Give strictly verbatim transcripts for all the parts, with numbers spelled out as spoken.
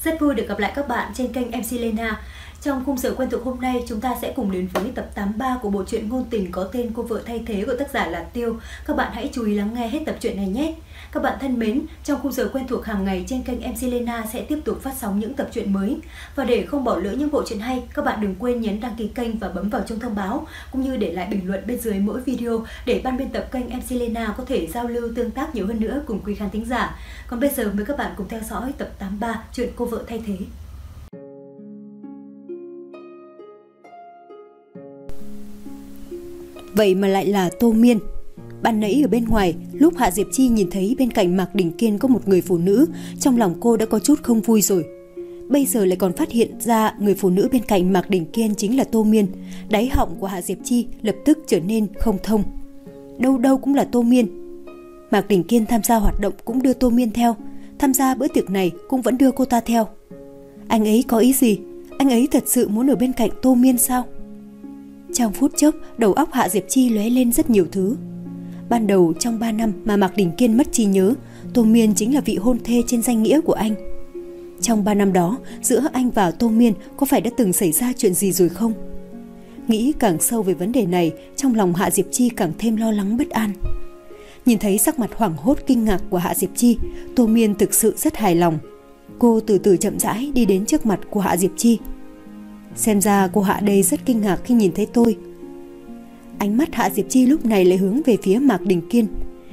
Rất vui được gặp lại các bạn trên kênh em xê Lena. Trong khung giờ quen thuộc hôm nay, chúng ta sẽ cùng đến với tập tám mươi ba của bộ truyện ngôn tình có tên Cô vợ thay thế của tác giả là Tiêu. Các bạn hãy chú ý lắng nghe hết tập truyện này nhé. Các bạn thân mến, trong khung giờ quen thuộc hàng ngày trên kênh em xê Lena sẽ tiếp tục phát sóng những tập truyện mới. Và để không bỏ lỡ những bộ truyện hay, các bạn đừng quên nhấn đăng ký kênh và bấm vào chuông thông báo, cũng như để lại bình luận bên dưới mỗi video để ban biên tập kênh em xê Lena có thể giao lưu tương tác nhiều hơn nữa cùng quý khán thính giả. Còn bây giờ mời các bạn cùng theo dõi tập tám mươi ba chuyện Cô vợ thay thế. Vậy mà lại là Tô Miên. Ban nãy ở bên ngoài, lúc Hạ Diệp Chi nhìn thấy bên cạnh Mạc Đình Kiên có một người phụ nữ, trong lòng cô đã có chút không vui rồi. Bây giờ lại còn phát hiện ra người phụ nữ bên cạnh Mạc Đình Kiên chính là Tô Miên. Đáy họng của Hạ Diệp Chi lập tức trở nên không thông. Đâu đâu cũng là Tô Miên. Mạc Đình Kiên tham gia hoạt động cũng đưa Tô Miên theo, tham gia bữa tiệc này cũng vẫn đưa cô ta theo. Anh ấy có ý gì? Anh ấy thật sự muốn ở bên cạnh Tô Miên sao? Trong phút chốc, đầu óc Hạ Diệp Chi lóe lên rất nhiều thứ. Ban đầu trong ba năm mà Mạc Đình Kiên mất trí nhớ, Tô Miên chính là vị hôn thê trên danh nghĩa của anh. Trong ba năm đó, giữa anh và Tô Miên có phải đã từng xảy ra chuyện gì rồi không? Nghĩ càng sâu về vấn đề này, trong lòng Hạ Diệp Chi càng thêm lo lắng bất an. Nhìn thấy sắc mặt hoảng hốt kinh ngạc của Hạ Diệp Chi, Tô Miên thực sự rất hài lòng. Cô từ từ chậm rãi đi đến trước mặt của Hạ Diệp Chi. Xem ra cô Hạ đây rất kinh ngạc khi nhìn thấy tôi. Ánh mắt Hạ Diệp Chi lúc này lại hướng về phía Mạc Đình Kiên.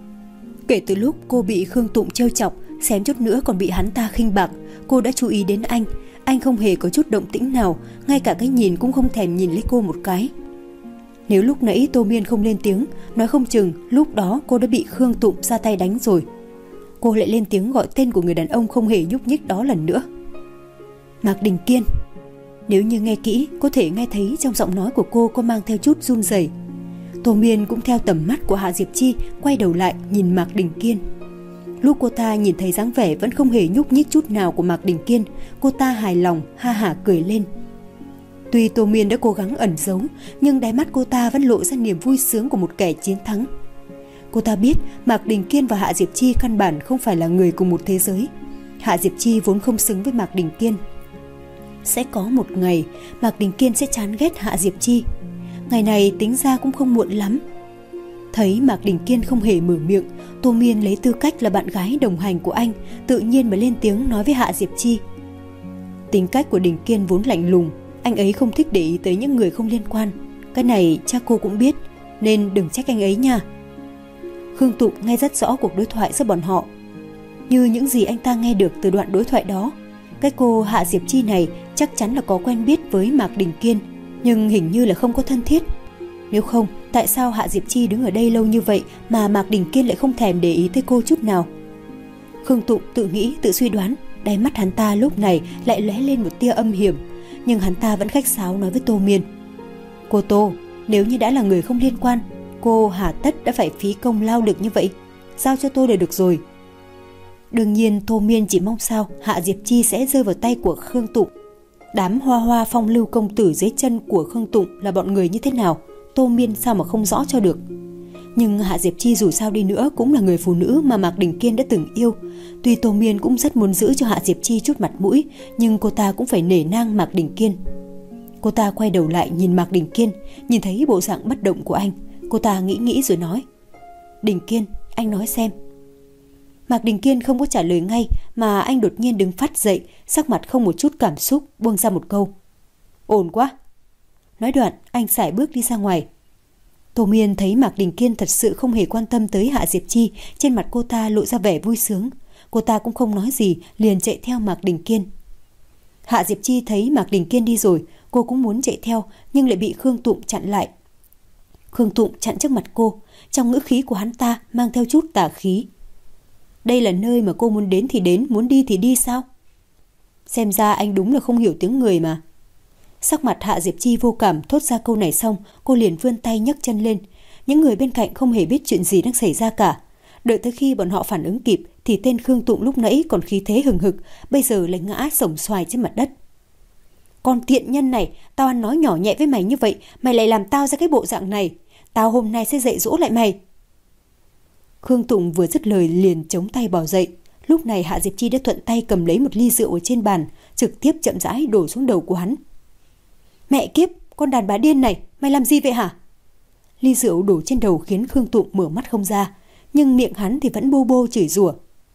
Kể từ lúc cô bị Khương Tụng trêu chọc, xém chút nữa còn bị hắn ta khinh bạc, cô đã chú ý đến anh. Anh không hề có chút động tĩnh nào, ngay cả cái nhìn cũng không thèm nhìn lấy cô một cái. Nếu lúc nãy Tô Miên không lên tiếng, nói không chừng lúc đó cô đã bị Khương Tụng ra tay đánh rồi. Cô lại lên tiếng gọi tên của người đàn ông không hề nhúc nhích đó lần nữa. Mạc Đình Kiên. Nếu như nghe kỹ, có thể nghe thấy trong giọng nói của cô có mang theo chút run rẩy. Tô Miên cũng theo tầm mắt của Hạ Diệp Chi quay đầu lại nhìn Mạc Đình Kiên. Lúc cô ta nhìn thấy dáng vẻ vẫn không hề nhúc nhích chút nào của Mạc Đình Kiên, cô ta hài lòng ha hả cười lên. Tuy Tô Miên đã cố gắng ẩn giấu, nhưng đáy mắt cô ta vẫn lộ ra niềm vui sướng của một kẻ chiến thắng. Cô ta biết Mạc Đình Kiên và Hạ Diệp Chi căn bản không phải là người cùng một thế giới. Hạ Diệp Chi vốn không xứng với Mạc Đình Kiên. Sẽ có một ngày Mạc Đình Kiên sẽ chán ghét Hạ Diệp Chi. Ngày này tính ra cũng không muộn lắm. Thấy Mạc Đình Kiên không hề mở miệng, Tô Miên lấy tư cách là bạn gái đồng hành của anh, tự nhiên mà lên tiếng nói với Hạ Diệp Chi. Tính cách của Đình Kiên vốn lạnh lùng, anh ấy không thích để ý tới những người không liên quan. Cái này chắc cô cũng biết, nên đừng trách anh ấy nha. Khương Tụng nghe rất rõ cuộc đối thoại giữa bọn họ. Như những gì anh ta nghe được từ đoạn đối thoại đó, cái cô Hạ Diệp Chi này chắc chắn là có quen biết với Mạc Đình Kiên, nhưng hình như là không có thân thiết. Nếu không, tại sao Hạ Diệp Chi đứng ở đây lâu như vậy mà Mạc Đình Kiên lại không thèm để ý tới cô chút nào? Khương Tụng tự nghĩ, tự suy đoán, đáy mắt hắn ta lúc này lại lóe lên một tia âm hiểm, nhưng hắn ta vẫn khách sáo nói với Tô Miên. Cô Tô, nếu như đã là người không liên quan, cô hà tất đã phải phí công lao lực như vậy, giao cho tôi là được rồi. Đương nhiên Tô Miên chỉ mong sao Hạ Diệp Chi sẽ rơi vào tay của Khương Tụng. Đám hoa hoa phong lưu công tử dưới chân của Khương Tụng là bọn người như thế nào, Tô Miên sao mà không rõ cho được. Nhưng Hạ Diệp Chi dù sao đi nữa cũng là người phụ nữ mà Mạc Đình Kiên đã từng yêu. Tuy Tô Miên cũng rất muốn giữ cho Hạ Diệp Chi chút mặt mũi, nhưng cô ta cũng phải nể nang Mạc Đình Kiên. Cô ta quay đầu lại nhìn Mạc Đình Kiên, nhìn thấy bộ dạng bất động của anh. Cô ta nghĩ nghĩ rồi nói. Đình Kiên, anh nói xem. Mạc Đình Kiên không có trả lời ngay, mà anh đột nhiên đứng phát dậy, sắc mặt không một chút cảm xúc, buông ra một câu. Ổn quá. Nói đoạn, anh sải bước đi ra ngoài. Tô Miên thấy Mạc Đình Kiên thật sự không hề quan tâm tới Hạ Diệp Chi, trên mặt cô ta lộ ra vẻ vui sướng. Cô ta cũng không nói gì, liền chạy theo Mạc Đình Kiên. Hạ Diệp Chi thấy Mạc Đình Kiên đi rồi, cô cũng muốn chạy theo, nhưng lại bị Khương Tụng chặn lại. Khương Tụng chặn trước mặt cô, trong ngữ khí của hắn ta mang theo chút tà khí. Đây là nơi mà cô muốn đến thì đến, muốn đi thì đi sao? Xem ra anh đúng là không hiểu tiếng người mà. Sắc mặt Hạ Diệp Chi vô cảm thốt ra câu này xong, cô liền vươn tay nhấc chân lên. Những người bên cạnh không hề biết chuyện gì đang xảy ra cả. Đợi tới khi bọn họ phản ứng kịp thì tên Khương Tụng lúc nãy còn khí thế hừng hực, bây giờ lại ngã sổng xoài trên mặt đất. Con tiện nhân này, tao ăn nói nhỏ nhẹ với mày như vậy, mày lại làm tao ra cái bộ dạng này. Tao hôm nay sẽ dạy dỗ lại mày. Khương Tụng vừa dứt lời liền chống tay bỏ dậy. Lúc này Hạ Diệp Chi đã thuận tay cầm lấy một ly rượu ở trên bàn, trực tiếp chậm rãi đổ xuống đầu của hắn. Mẹ kiếp, con đàn bà điên này, mày làm gì vậy hả? Ly rượu đổ trên đầu khiến Khương Tụng mở mắt không ra, nhưng miệng hắn thì vẫn bô bô chửi rủa.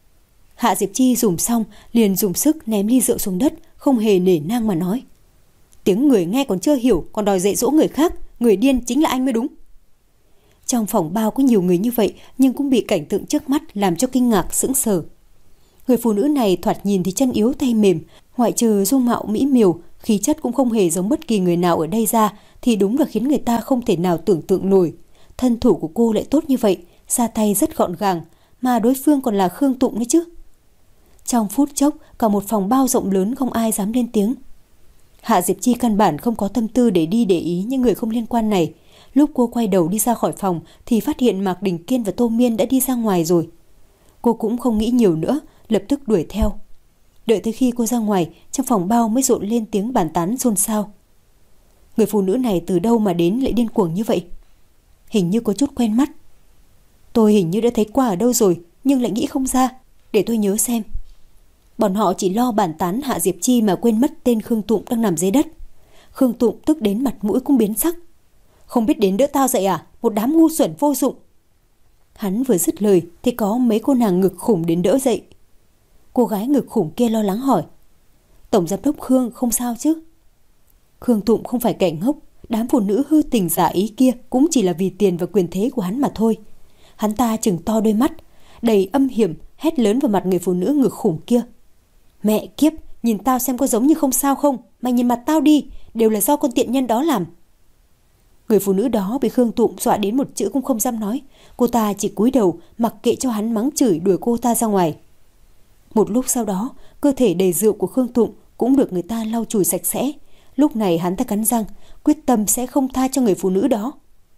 Hạ Diệp Chi dùng xong liền dùng sức ném ly rượu xuống đất, không hề nể nang mà nói. Tiếng người nghe còn chưa hiểu, còn đòi dạy dỗ người khác, người điên chính là anh mới đúng. Trong phòng bao có nhiều người như vậy, nhưng cũng bị cảnh tượng trước mắt làm cho kinh ngạc sững sờ. Người phụ nữ này thoạt nhìn thì chân yếu tay mềm, ngoại trừ dung mạo mỹ miều, khí chất cũng không hề giống bất kỳ người nào ở đây ra, thì đúng là khiến người ta không thể nào tưởng tượng nổi. Thân thủ của cô lại tốt như vậy, ra tay rất gọn gàng, mà đối phương còn là Khương Tụng đấy chứ. Trong phút chốc, cả một phòng bao rộng lớn không ai dám lên tiếng. Hạ Diệp Chi căn bản không có tâm tư để đi để ý những người không liên quan này. Lúc cô quay đầu đi ra khỏi phòng thì phát hiện Mạc Đình Kiên và Tô Miên đã đi ra ngoài rồi. Cô cũng không nghĩ nhiều nữa, lập tức đuổi theo. Đợi tới khi cô ra ngoài, trong phòng bao mới rộn lên tiếng bàn tán xôn xao. Người phụ nữ này từ đâu mà đến lại điên cuồng như vậy? Hình như có chút quen mắt. Tôi hình như đã thấy qua ở đâu rồi, nhưng lại nghĩ không ra. Để tôi nhớ xem. Bọn họ chỉ lo bàn tán Hạ Diệp Chi mà quên mất tên Khương Tụng đang nằm dưới đất. Khương Tụng tức đến mặt mũi cũng biến sắc. Không biết đến đỡ tao dậy à? Một đám ngu xuẩn vô dụng. Hắn vừa dứt lời thì có mấy cô nàng ngực khủng đến đỡ dậy. Cô gái ngực khủng kia lo lắng hỏi. Tổng giám đốc Khương không sao chứ? Khương Tụng không phải kẻ ngốc. Đám phụ nữ hư tình giả ý kia cũng chỉ là vì tiền và quyền thế của hắn mà thôi. Hắn ta trừng to đôi mắt, đầy âm hiểm, hét lớn vào mặt người phụ nữ ngực khủng kia. Mẹ kiếp, nhìn tao xem có giống như không sao không? Mày nhìn mặt tao đi, đều là do con tiện nhân đó làm. Người phụ nữ đó bị Khương Tụng dọa đến một chữ cũng không dám nói. Cô ta chỉ cúi đầu, mặc kệ cho hắn mắng chửi đuổi cô ta ra ngoài. Một lúc sau đó, cơ thể đầy rượu của Khương Tụng cũng được người ta lau chùi sạch sẽ. Lúc này hắn ta cắn răng, quyết tâm sẽ không tha cho người phụ nữ đó.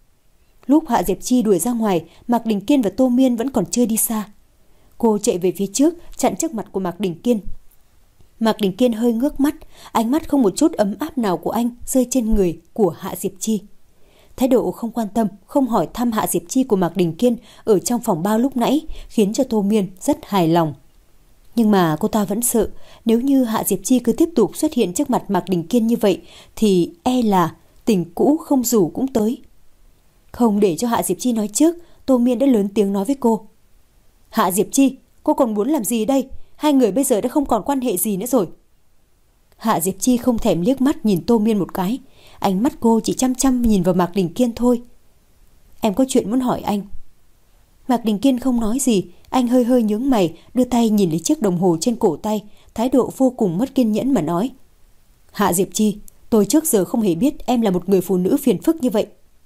Lúc Hạ Diệp Chi đuổi ra ngoài, Mạc Đình Kiên và Tô Miên vẫn còn chưa đi xa. Cô chạy về phía trước, chặn trước mặt của Mạc Đình Kiên. Mạc Đình Kiên hơi ngước mắt, ánh mắt không một chút ấm áp nào của anh rơi trên người của Hạ Diệp Chi. Thái độ không quan tâm, không hỏi thăm Hạ Diệp Chi của Mạc Đình Kiên ở trong phòng bao lúc nãy khiến cho Tô Miên rất hài lòng. Nhưng mà cô ta vẫn sợ, nếu như Hạ Diệp Chi cứ tiếp tục xuất hiện trước mặt Mạc Đình Kiên như vậy thì e là tình cũ không rủ cũng tới. Không để cho Hạ Diệp Chi nói trước, Tô Miên đã lớn tiếng nói với cô. Hạ Diệp Chi, cô còn muốn làm gì đây? Hai người bây giờ đã không còn quan hệ gì nữa rồi. Hạ Diệp Chi không thèm liếc mắt nhìn Tô Miên một cái. Ánh mắt cô chỉ chăm chăm nhìn vào Mạc Đình Kiên thôi. Em có chuyện muốn hỏi anh. Mạc Đình Kiên không nói gì. Anh hơi hơi nhướng mày, đưa tay nhìn lấy chiếc đồng hồ trên cổ tay, thái độ vô cùng mất kiên nhẫn mà nói. Hạ Diệp Chi, tôi trước giờ không hề biết em là một người phụ nữ phiền phức như vậy.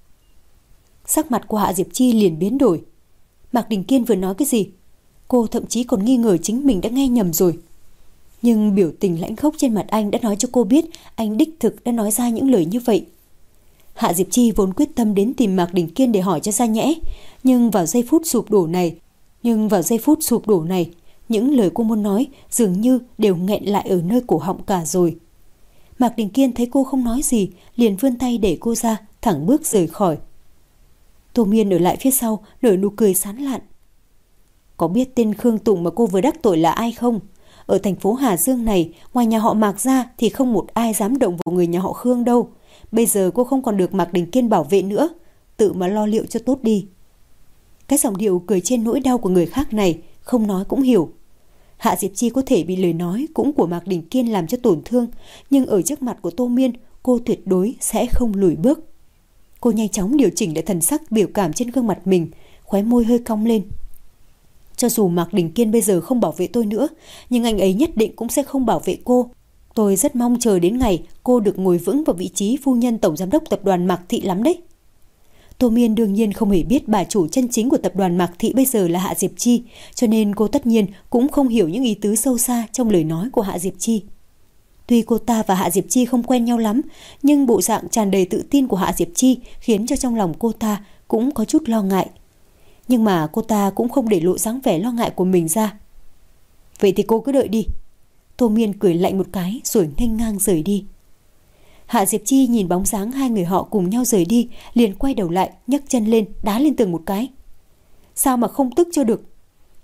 Sắc mặt của Hạ Diệp Chi liền biến đổi. Mạc Đình Kiên vừa nói cái gì? Cô thậm chí còn nghi ngờ chính mình đã nghe nhầm rồi. Nhưng biểu tình lãnh khốc trên mặt anh đã nói cho cô biết anh đích thực đã nói ra những lời như vậy. Hạ Diệp Chi vốn quyết tâm đến tìm Mạc Đình Kiên để hỏi cho ra nhẽ, nhưng vào giây phút sụp đổ này, nhưng vào giây phút sụp đổ này, những lời cô muốn nói dường như đều nghẹn lại ở nơi cổ họng cả rồi. Mạc Đình Kiên thấy cô không nói gì, liền vươn tay để cô ra, thẳng bước rời khỏi. Tô Miên ở lại phía sau, nở nụ cười sán lạn. Có biết tên Khương Tụng mà cô vừa đắc tội là ai không? Ở thành phố Hà Dương này, ngoài nhà họ Mạc ra thì không một ai dám động vào người nhà họ Khương đâu. Bây giờ cô không còn được Mạc Đình Kiên bảo vệ nữa, tự mà lo liệu cho tốt đi. Cái giọng điệu cười trên nỗi đau của người khác này, không nói cũng hiểu. Hạ Diệp Chi có thể bị lời nói cũng của Mạc Đình Kiên làm cho tổn thương, nhưng ở trước mặt của Tô Miên, cô tuyệt đối sẽ không lùi bước. Cô nhanh chóng điều chỉnh lại thần sắc biểu cảm trên gương mặt mình, khóe môi hơi cong lên. Cho dù Mạc Đình Kiên bây giờ không bảo vệ tôi nữa, nhưng anh ấy nhất định cũng sẽ không bảo vệ cô. Tôi rất mong chờ đến ngày cô được ngồi vững vào vị trí phu nhân tổng giám đốc tập đoàn Mạc Thị lắm đấy. Tô Miên đương nhiên không hề biết bà chủ chân chính của tập đoàn Mạc Thị bây giờ là Hạ Diệp Chi, cho nên cô tất nhiên cũng không hiểu những ý tứ sâu xa trong lời nói của Hạ Diệp Chi. Tuy cô ta và Hạ Diệp Chi không quen nhau lắm, nhưng bộ dạng tràn đầy tự tin của Hạ Diệp Chi khiến cho trong lòng cô ta cũng có chút lo ngại. Nhưng mà cô ta cũng không để lộ dáng vẻ lo ngại của mình ra. Vậy thì cô cứ đợi đi. Tô Miên cười lạnh một cái rồi nghênh ngang rời đi. Hạ Diệp Chi nhìn bóng dáng hai người họ cùng nhau rời đi, liền quay đầu lại, nhấc chân lên, đá lên tường một cái. Sao mà không tức cho được?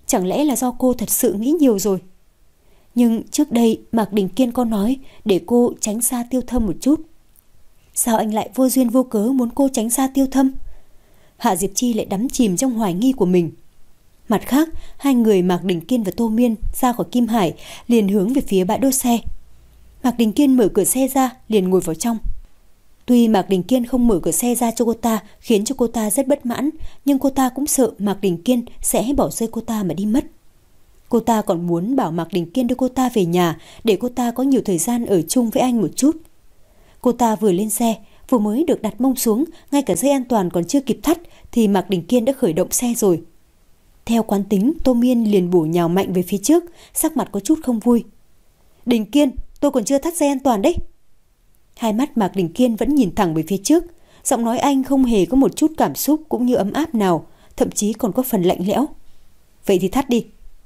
Chẳng lẽ là do cô thật sự nghĩ nhiều rồi? Nhưng trước đây Mạc Đình Kiên có nói để cô tránh xa Tiêu Thâm một chút. Sao anh lại vô duyên vô cớ muốn cô tránh xa Tiêu Thâm? Hạ Diệp Chi lại đắm chìm trong hoài nghi của mình. Mặt khác, hai người Mạc Đình Kiên và Tô Miên ra khỏi Kim Hải liền hướng về phía bãi đỗ xe. Mạc Đình Kiên mở cửa xe ra liền ngồi vào trong. Tuy Mạc Đình Kiên không mở cửa xe ra cho cô ta khiến cho cô ta rất bất mãn, nhưng cô ta cũng sợ Mạc Đình Kiên sẽ bỏ rơi cô ta mà đi mất. Cô ta còn muốn bảo Mạc Đình Kiên đưa cô ta về nhà để cô ta có nhiều thời gian ở chung với anh một chút. Cô ta vừa lên xe, vừa mới được đặt mông xuống, ngay cả dây an toàn còn chưa kịp thắt thì Mạc Đình Kiên đã khởi động xe rồi. Theo quán tính, Tô Miên liền bổ nhào mạnh về phía trước, sắc mặt có chút không vui. Đình Kiên, tôi còn chưa thắt dây an toàn đấy. Hai mắt Mạc Đình Kiên vẫn nhìn thẳng về phía trước, giọng nói anh không hề có một chút cảm xúc cũng như ấm áp nào, thậm chí còn có phần lạnh lẽo. Vậy thì thắt đi.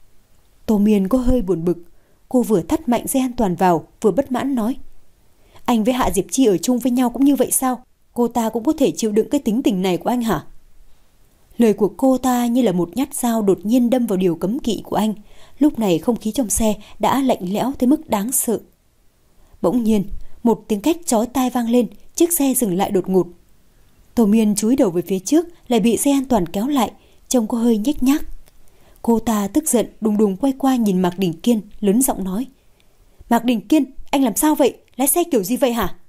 Tô Miên có hơi buồn bực, cô vừa thắt mạnh dây an toàn vào, vừa bất mãn nói. Anh với Hạ Diệp Chi ở chung với nhau cũng như vậy sao? Cô ta cũng có thể chịu đựng cái tính tình này của anh hả? Lời của cô ta như là một nhát dao đột nhiên đâm vào điều cấm kỵ của anh. Lúc này không khí trong xe đã lạnh lẽo tới mức đáng sợ. Bỗng nhiên, một tiếng két chói tai vang lên, chiếc xe dừng lại đột ngột. Tô Miên chúi đầu về phía trước, lại bị dây an toàn kéo lại, trông có hơi nhếch nhác. Cô ta tức giận đùng đùng quay qua nhìn Mạc Đình Kiên, lớn giọng nói. Mạc Đình Kiên, anh làm sao vậy? Lái xe kiểu gì vậy hả?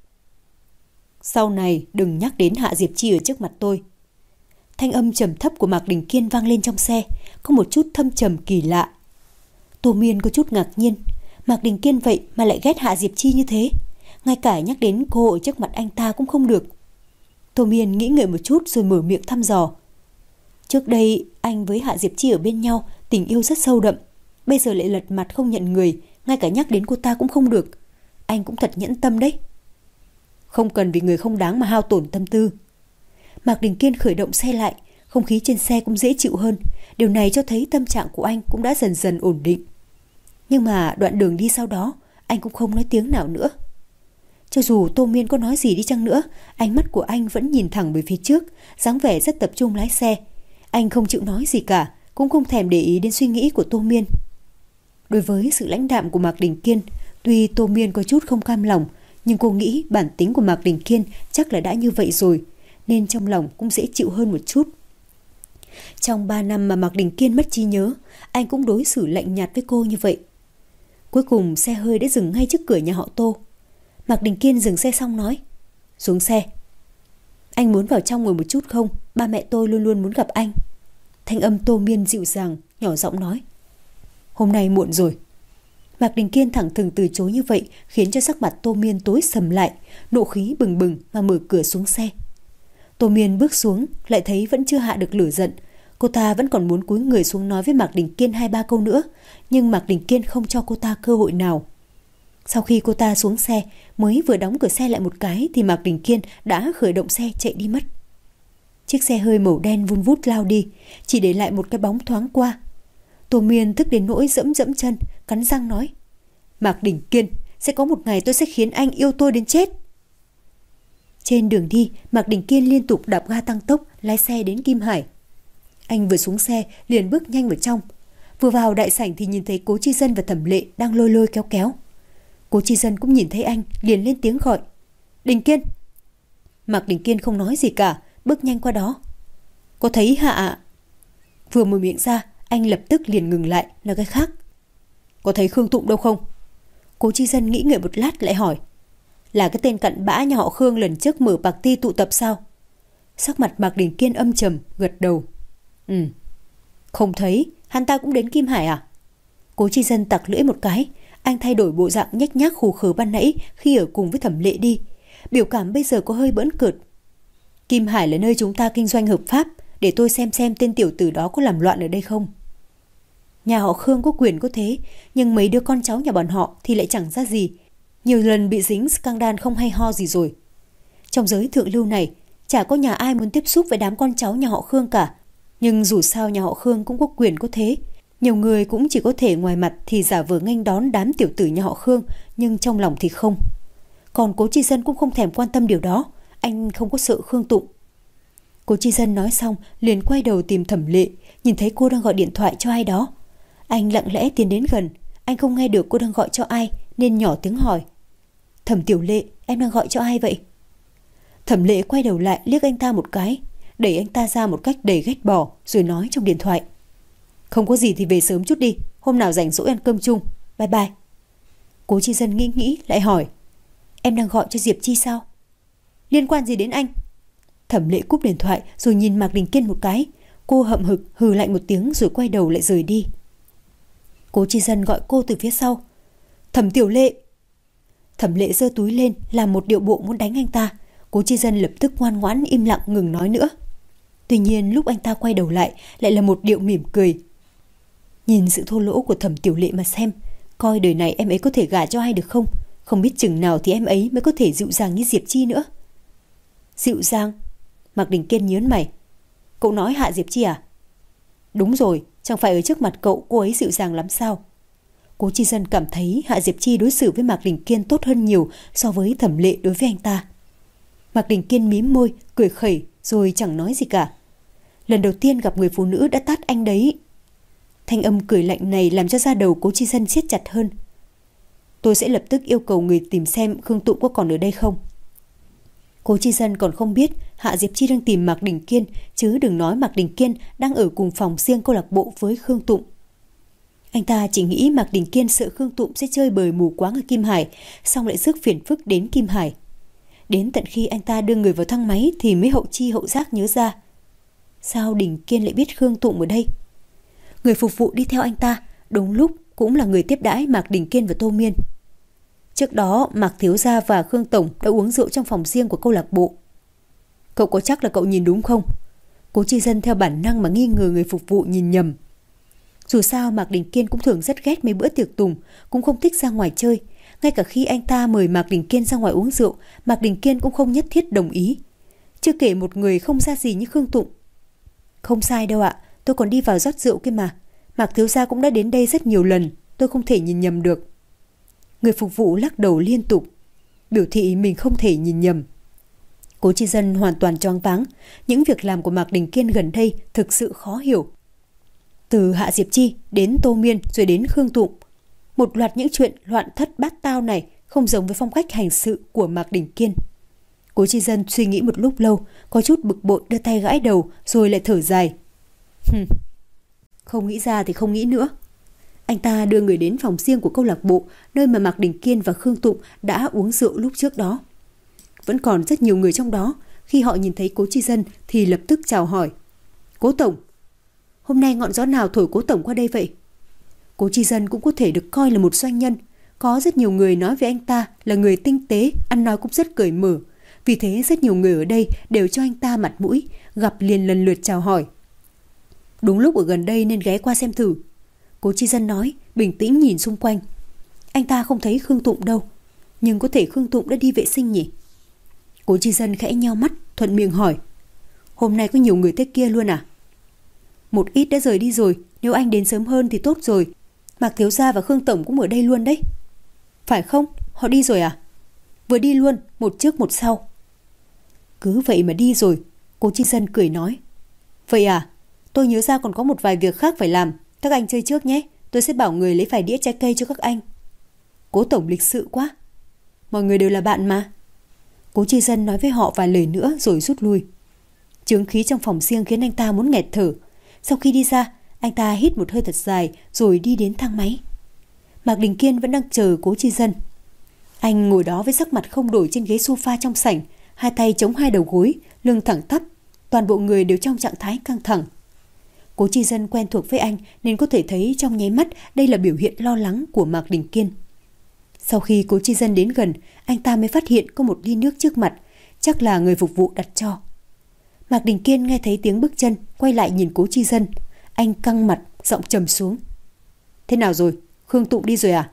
Sau này đừng nhắc đến Hạ Diệp Chi ở trước mặt tôi. Thanh âm trầm thấp của Mạc Đình Kiên vang lên trong xe, có một chút thâm trầm kỳ lạ. Tô Miên có chút ngạc nhiên, Mạc Đình Kiên vậy mà lại ghét Hạ Diệp Chi như thế, ngay cả nhắc đến cô ở trước mặt anh ta cũng không được. Tô Miên nghĩ ngợi một chút rồi mở miệng thăm dò. Trước đây anh với Hạ Diệp Chi ở bên nhau, tình yêu rất sâu đậm, bây giờ lại lật mặt không nhận người, ngay cả nhắc đến cô ta cũng không được. Anh cũng thật nhẫn tâm đấy. Không cần vì người không đáng mà hao tổn tâm tư. Mạc Đình Kiên khởi động xe lại, không khí trên xe cũng dễ chịu hơn. Điều này cho thấy tâm trạng của anh cũng đã dần dần ổn định. Nhưng mà đoạn đường đi sau đó, anh cũng không nói tiếng nào nữa. Cho dù Tô Miên có nói gì đi chăng nữa, ánh mắt của anh vẫn nhìn thẳng về phía trước, dáng vẻ rất tập trung lái xe. Anh không chịu nói gì cả, cũng không thèm để ý đến suy nghĩ của Tô Miên. Đối với sự lãnh đạm của Mạc Đình Kiên, tuy Tô Miên có chút không cam lòng, nhưng cô nghĩ bản tính của Mạc Đình Kiên chắc là đã như vậy rồi, nên trong lòng cũng dễ chịu hơn một chút. Trong ba năm mà Mạc Đình Kiên mất trí nhớ, anh cũng đối xử lạnh nhạt với cô như vậy. Cuối cùng xe hơi đã dừng ngay trước cửa nhà họ Tô. Mạc Đình Kiên dừng xe xong nói, xuống xe. Anh muốn vào trong ngồi một chút không? Ba mẹ tôi luôn luôn muốn gặp anh. Thanh âm Tô Miên dịu dàng, nhỏ giọng nói. Hôm nay muộn rồi. Mạc Đình Kiên thẳng thừng từ chối như vậy khiến cho sắc mặt Tô Miên tối sầm lại, nộ khí bừng bừng mà mở cửa xuống xe. Tô Miên bước xuống, lại thấy vẫn chưa hạ được lửa giận. Cô ta vẫn còn muốn cúi người xuống nói với Mạc Đình Kiên hai ba câu nữa, nhưng Mạc Đình Kiên không cho cô ta cơ hội nào. Sau khi cô ta xuống xe, mới vừa đóng cửa xe lại một cái thì Mạc Đình Kiên đã khởi động xe chạy đi mất. Chiếc xe hơi màu đen vun vút lao đi, chỉ để lại một cái bóng thoáng qua. Tô Miên tức đến nỗi dẫm dẫm chân, cắn răng nói, Mạc Đình Kiên, sẽ có một ngày tôi sẽ khiến anh yêu tôi đến chết. Trên đường đi, Mạc Đình Kiên liên tục đạp ga tăng tốc, lái xe đến Kim Hải. Anh vừa xuống xe liền bước nhanh vào trong. Vừa vào đại sảnh thì nhìn thấy Cố Chi Dân và Thẩm Lệ đang lôi lôi kéo kéo. Cố Chi Dân cũng nhìn thấy anh, liền lên tiếng gọi, Đình Kiên. Mạc Đình Kiên không nói gì cả, bước nhanh qua đó. Có thấy Hạ ạ? Vừa mở miệng ra, anh lập tức liền ngừng lại, là cái khác. Có thấy Khương Tụng đâu không? Cố Chi Dân nghĩ ngợi một lát lại hỏi, là cái tên cặn bã nhà họ Khương lần trước mở party tụ tập sao? Sắc mặt Mạc Đình Kiên âm trầm, gật đầu. Ừ. Không thấy, hắn ta cũng đến Kim Hải à? Cố Chi Dân tặc lưỡi một cái, anh thay đổi bộ dạng nhếch nhác khù khờ ban nãy khi ở cùng với Thẩm Lệ đi. Biểu cảm bây giờ có hơi bỡn cợt. Kim Hải là nơi chúng ta kinh doanh hợp pháp, để tôi xem xem tên tiểu tử đó có làm loạn ở đây không. Nhà họ Khương có quyền có thế, nhưng mấy đứa con cháu nhà bọn họ thì lại chẳng ra gì. Nhiều lần bị dính scandal không hay ho gì rồi. Trong giới thượng lưu này, chả có nhà ai muốn tiếp xúc với đám con cháu nhà họ Khương cả. Nhưng dù sao nhà họ Khương cũng có quyền có thế. Nhiều người cũng chỉ có thể ngoài mặt thì giả vờ nghênh đón đám tiểu tử nhà họ Khương, nhưng trong lòng thì không. Còn Cố Chi Dân cũng không thèm quan tâm điều đó, anh không có sợ Khương Tụng. Cố Chi Dân nói xong liền quay đầu tìm Thẩm Lệ, nhìn thấy cô đang gọi điện thoại cho ai đó. Anh lặng lẽ tiến đến gần. Anh không nghe được cô đang gọi cho ai nên nhỏ tiếng hỏi: Thẩm Tiểu Lệ, em đang gọi cho ai vậy? Thẩm Lệ quay đầu lại liếc anh ta một cái, đẩy anh ta ra một cách đầy ghét bỏ rồi nói trong điện thoại: Không có gì thì về sớm chút đi, hôm nào rảnh rỗi ăn cơm chung, bye bye. Cố Chi Dân nghĩ nghĩ lại hỏi: Em đang gọi cho Diệp Chi sao? Liên quan gì đến anh? Thẩm Lệ cúp điện thoại rồi nhìn Mạc Đình Kiên một cái. Cô hậm hực hừ lạnh một tiếng rồi quay đầu lại rời đi. Cố Chi Dân gọi cô từ phía sau: Thẩm Tiểu Lệ. Thẩm Lệ giơ túi lên làm một điệu bộ muốn đánh anh ta. Cố Chi Dân lập tức ngoan ngoãn im lặng ngừng nói nữa. Tuy nhiên lúc anh ta quay đầu lại lại là một điệu mỉm cười. Nhìn sự thô lỗ của Thẩm Tiểu Lệ mà xem, coi đời này em ấy có thể gả cho ai được không? Không biết chừng nào thì em ấy mới có thể dịu dàng như Diệp Chi nữa. Dịu dàng? Mạc Đình Kiên nhớn mày. Cậu nói Hạ Diệp Chi à? Đúng rồi, chẳng phải ở trước mặt cậu cô ấy dịu dàng lắm sao? Cố Chi Dân cảm thấy Hạ Diệp Chi đối xử với Mạc Đình Kiên tốt hơn nhiều so với Thẩm Lệ đối với anh ta. Mạc Đình Kiên mím môi, cười khẩy rồi chẳng nói gì cả. Lần đầu tiên gặp người phụ nữ đã tát anh đấy. Thanh âm cười lạnh này làm cho da đầu Cố Chi Dân siết chặt hơn. Tôi sẽ lập tức yêu cầu người tìm xem Khương Tụng có còn ở đây không. Cố Chi Dân còn không biết Hạ Diệp Chi đang tìm Mạc Đình Kiên, chứ đừng nói Mạc Đình Kiên đang ở cùng phòng riêng câu lạc bộ với Khương Tụng. Anh ta chỉ nghĩ Mạc Đình Kiên sợ Khương Tụng sẽ chơi bời mù quáng ở Kim Hải, xong lại rước phiền phức đến Kim Hải. Đến tận khi anh ta đưa người vào thang máy thì mới hậu chi hậu giác nhớ ra. Sao Đình Kiên lại biết Khương Tụng ở đây? Người phục vụ đi theo anh ta đúng lúc cũng là người tiếp đãi Mạc Đình Kiên và Tô Miên. Trước đó Mạc Thiếu Gia và Khương Tổng đã uống rượu trong phòng riêng của câu lạc bộ. Cậu có chắc là cậu nhìn đúng không? Cố Chi Dân theo bản năng mà nghi ngờ người phục vụ nhìn nhầm. Dù sao Mạc Đình Kiên cũng thường rất ghét mấy bữa tiệc tùng, cũng không thích ra ngoài chơi. Ngay cả khi anh ta mời Mạc Đình Kiên ra ngoài uống rượu, Mạc Đình Kiên cũng không nhất thiết đồng ý. Chưa kể một người không ra gì như Khương Tụng. Không sai đâu ạ, tôi còn đi vào rót rượu kia mà. Mạc Thiếu Gia cũng đã đến đây rất nhiều lần, tôi không thể nhìn nhầm được. Người phục vụ lắc đầu liên tục, biểu thị mình không thể nhìn nhầm. Cố Chi Dân hoàn toàn choáng váng. Những việc làm của Mạc Đình Kiên gần đây thực sự khó hiểu. Từ Hạ Diệp Chi đến Tô Miên rồi đến Khương Tụng, một loạt những chuyện loạn thất bát tao này không giống với phong cách hành sự của Mạc Đình Kiên. Cố Chi Dân suy nghĩ một lúc lâu, có chút bực bội đưa tay gãi đầu rồi lại thở dài. Hừm, không nghĩ ra thì không nghĩ nữa. Anh ta đưa người đến phòng riêng của câu lạc bộ, nơi mà Mạc Đình Kiên và Khương Tụng đã uống rượu lúc trước đó. Vẫn còn rất nhiều người trong đó. Khi họ nhìn thấy Cố Chi Dân thì lập tức chào hỏi. Cố Tổng, hôm nay ngọn gió nào thổi Cố Tổng qua đây vậy? Cố Chi Dân cũng có thể được coi là một doanh nhân. Có rất nhiều người nói về anh ta là người tinh tế, ăn nói cũng rất cởi mở. Vì thế rất nhiều người ở đây đều cho anh ta mặt mũi, gặp liền lần lượt chào hỏi. Đúng lúc ở gần đây nên ghé qua xem thử. Cố Chi Dân nói, bình tĩnh nhìn xung quanh. Anh ta không thấy Khương Tụng đâu, nhưng có thể Khương Tụng đã đi vệ sinh nhỉ? Cố Chi Dân khẽ nheo mắt, thuận miệng hỏi. Hôm nay có nhiều người thế kia luôn à? Một ít đã rời đi rồi, nếu anh đến sớm hơn thì tốt rồi. Mạc Thiếu Gia và Khương Tổng cũng ở đây luôn đấy. Phải không? Họ đi rồi à? Vừa đi luôn, một trước một sau. Cứ vậy mà đi rồi. Cố Chi Dân cười nói. Vậy à? Tôi nhớ ra còn có một vài việc khác phải làm. Các anh chơi trước nhé, tôi sẽ bảo người lấy vài đĩa trái cây cho các anh. Cố Tổng lịch sự quá. Mọi người đều là bạn mà. Cố Chi Dân nói với họ vài lời nữa rồi rút lui. Chướng khí trong phòng riêng khiến anh ta muốn nghẹt thở. Sau khi đi ra, anh ta hít một hơi thật dài rồi đi đến thang máy. Mạc Đình Kiên vẫn đang chờ Cố Chi Dân. Anh ngồi đó với sắc mặt không đổi trên ghế sofa trong sảnh, hai tay chống hai đầu gối, lưng thẳng tắp, toàn bộ người đều trong trạng thái căng thẳng. Cố Chi Dân quen thuộc với anh nên có thể thấy trong nháy mắt đây là biểu hiện lo lắng của Mạc Đình Kiên. Sau khi Cố Chi Dân đến gần, anh ta mới phát hiện có một ly nước trước mặt, chắc là người phục vụ đặt cho. Mạc Đình Kiên nghe thấy tiếng bước chân, quay lại nhìn Cố Chi Dân. Anh căng mặt, giọng trầm xuống. Thế nào rồi? Khương Tụng đi rồi à?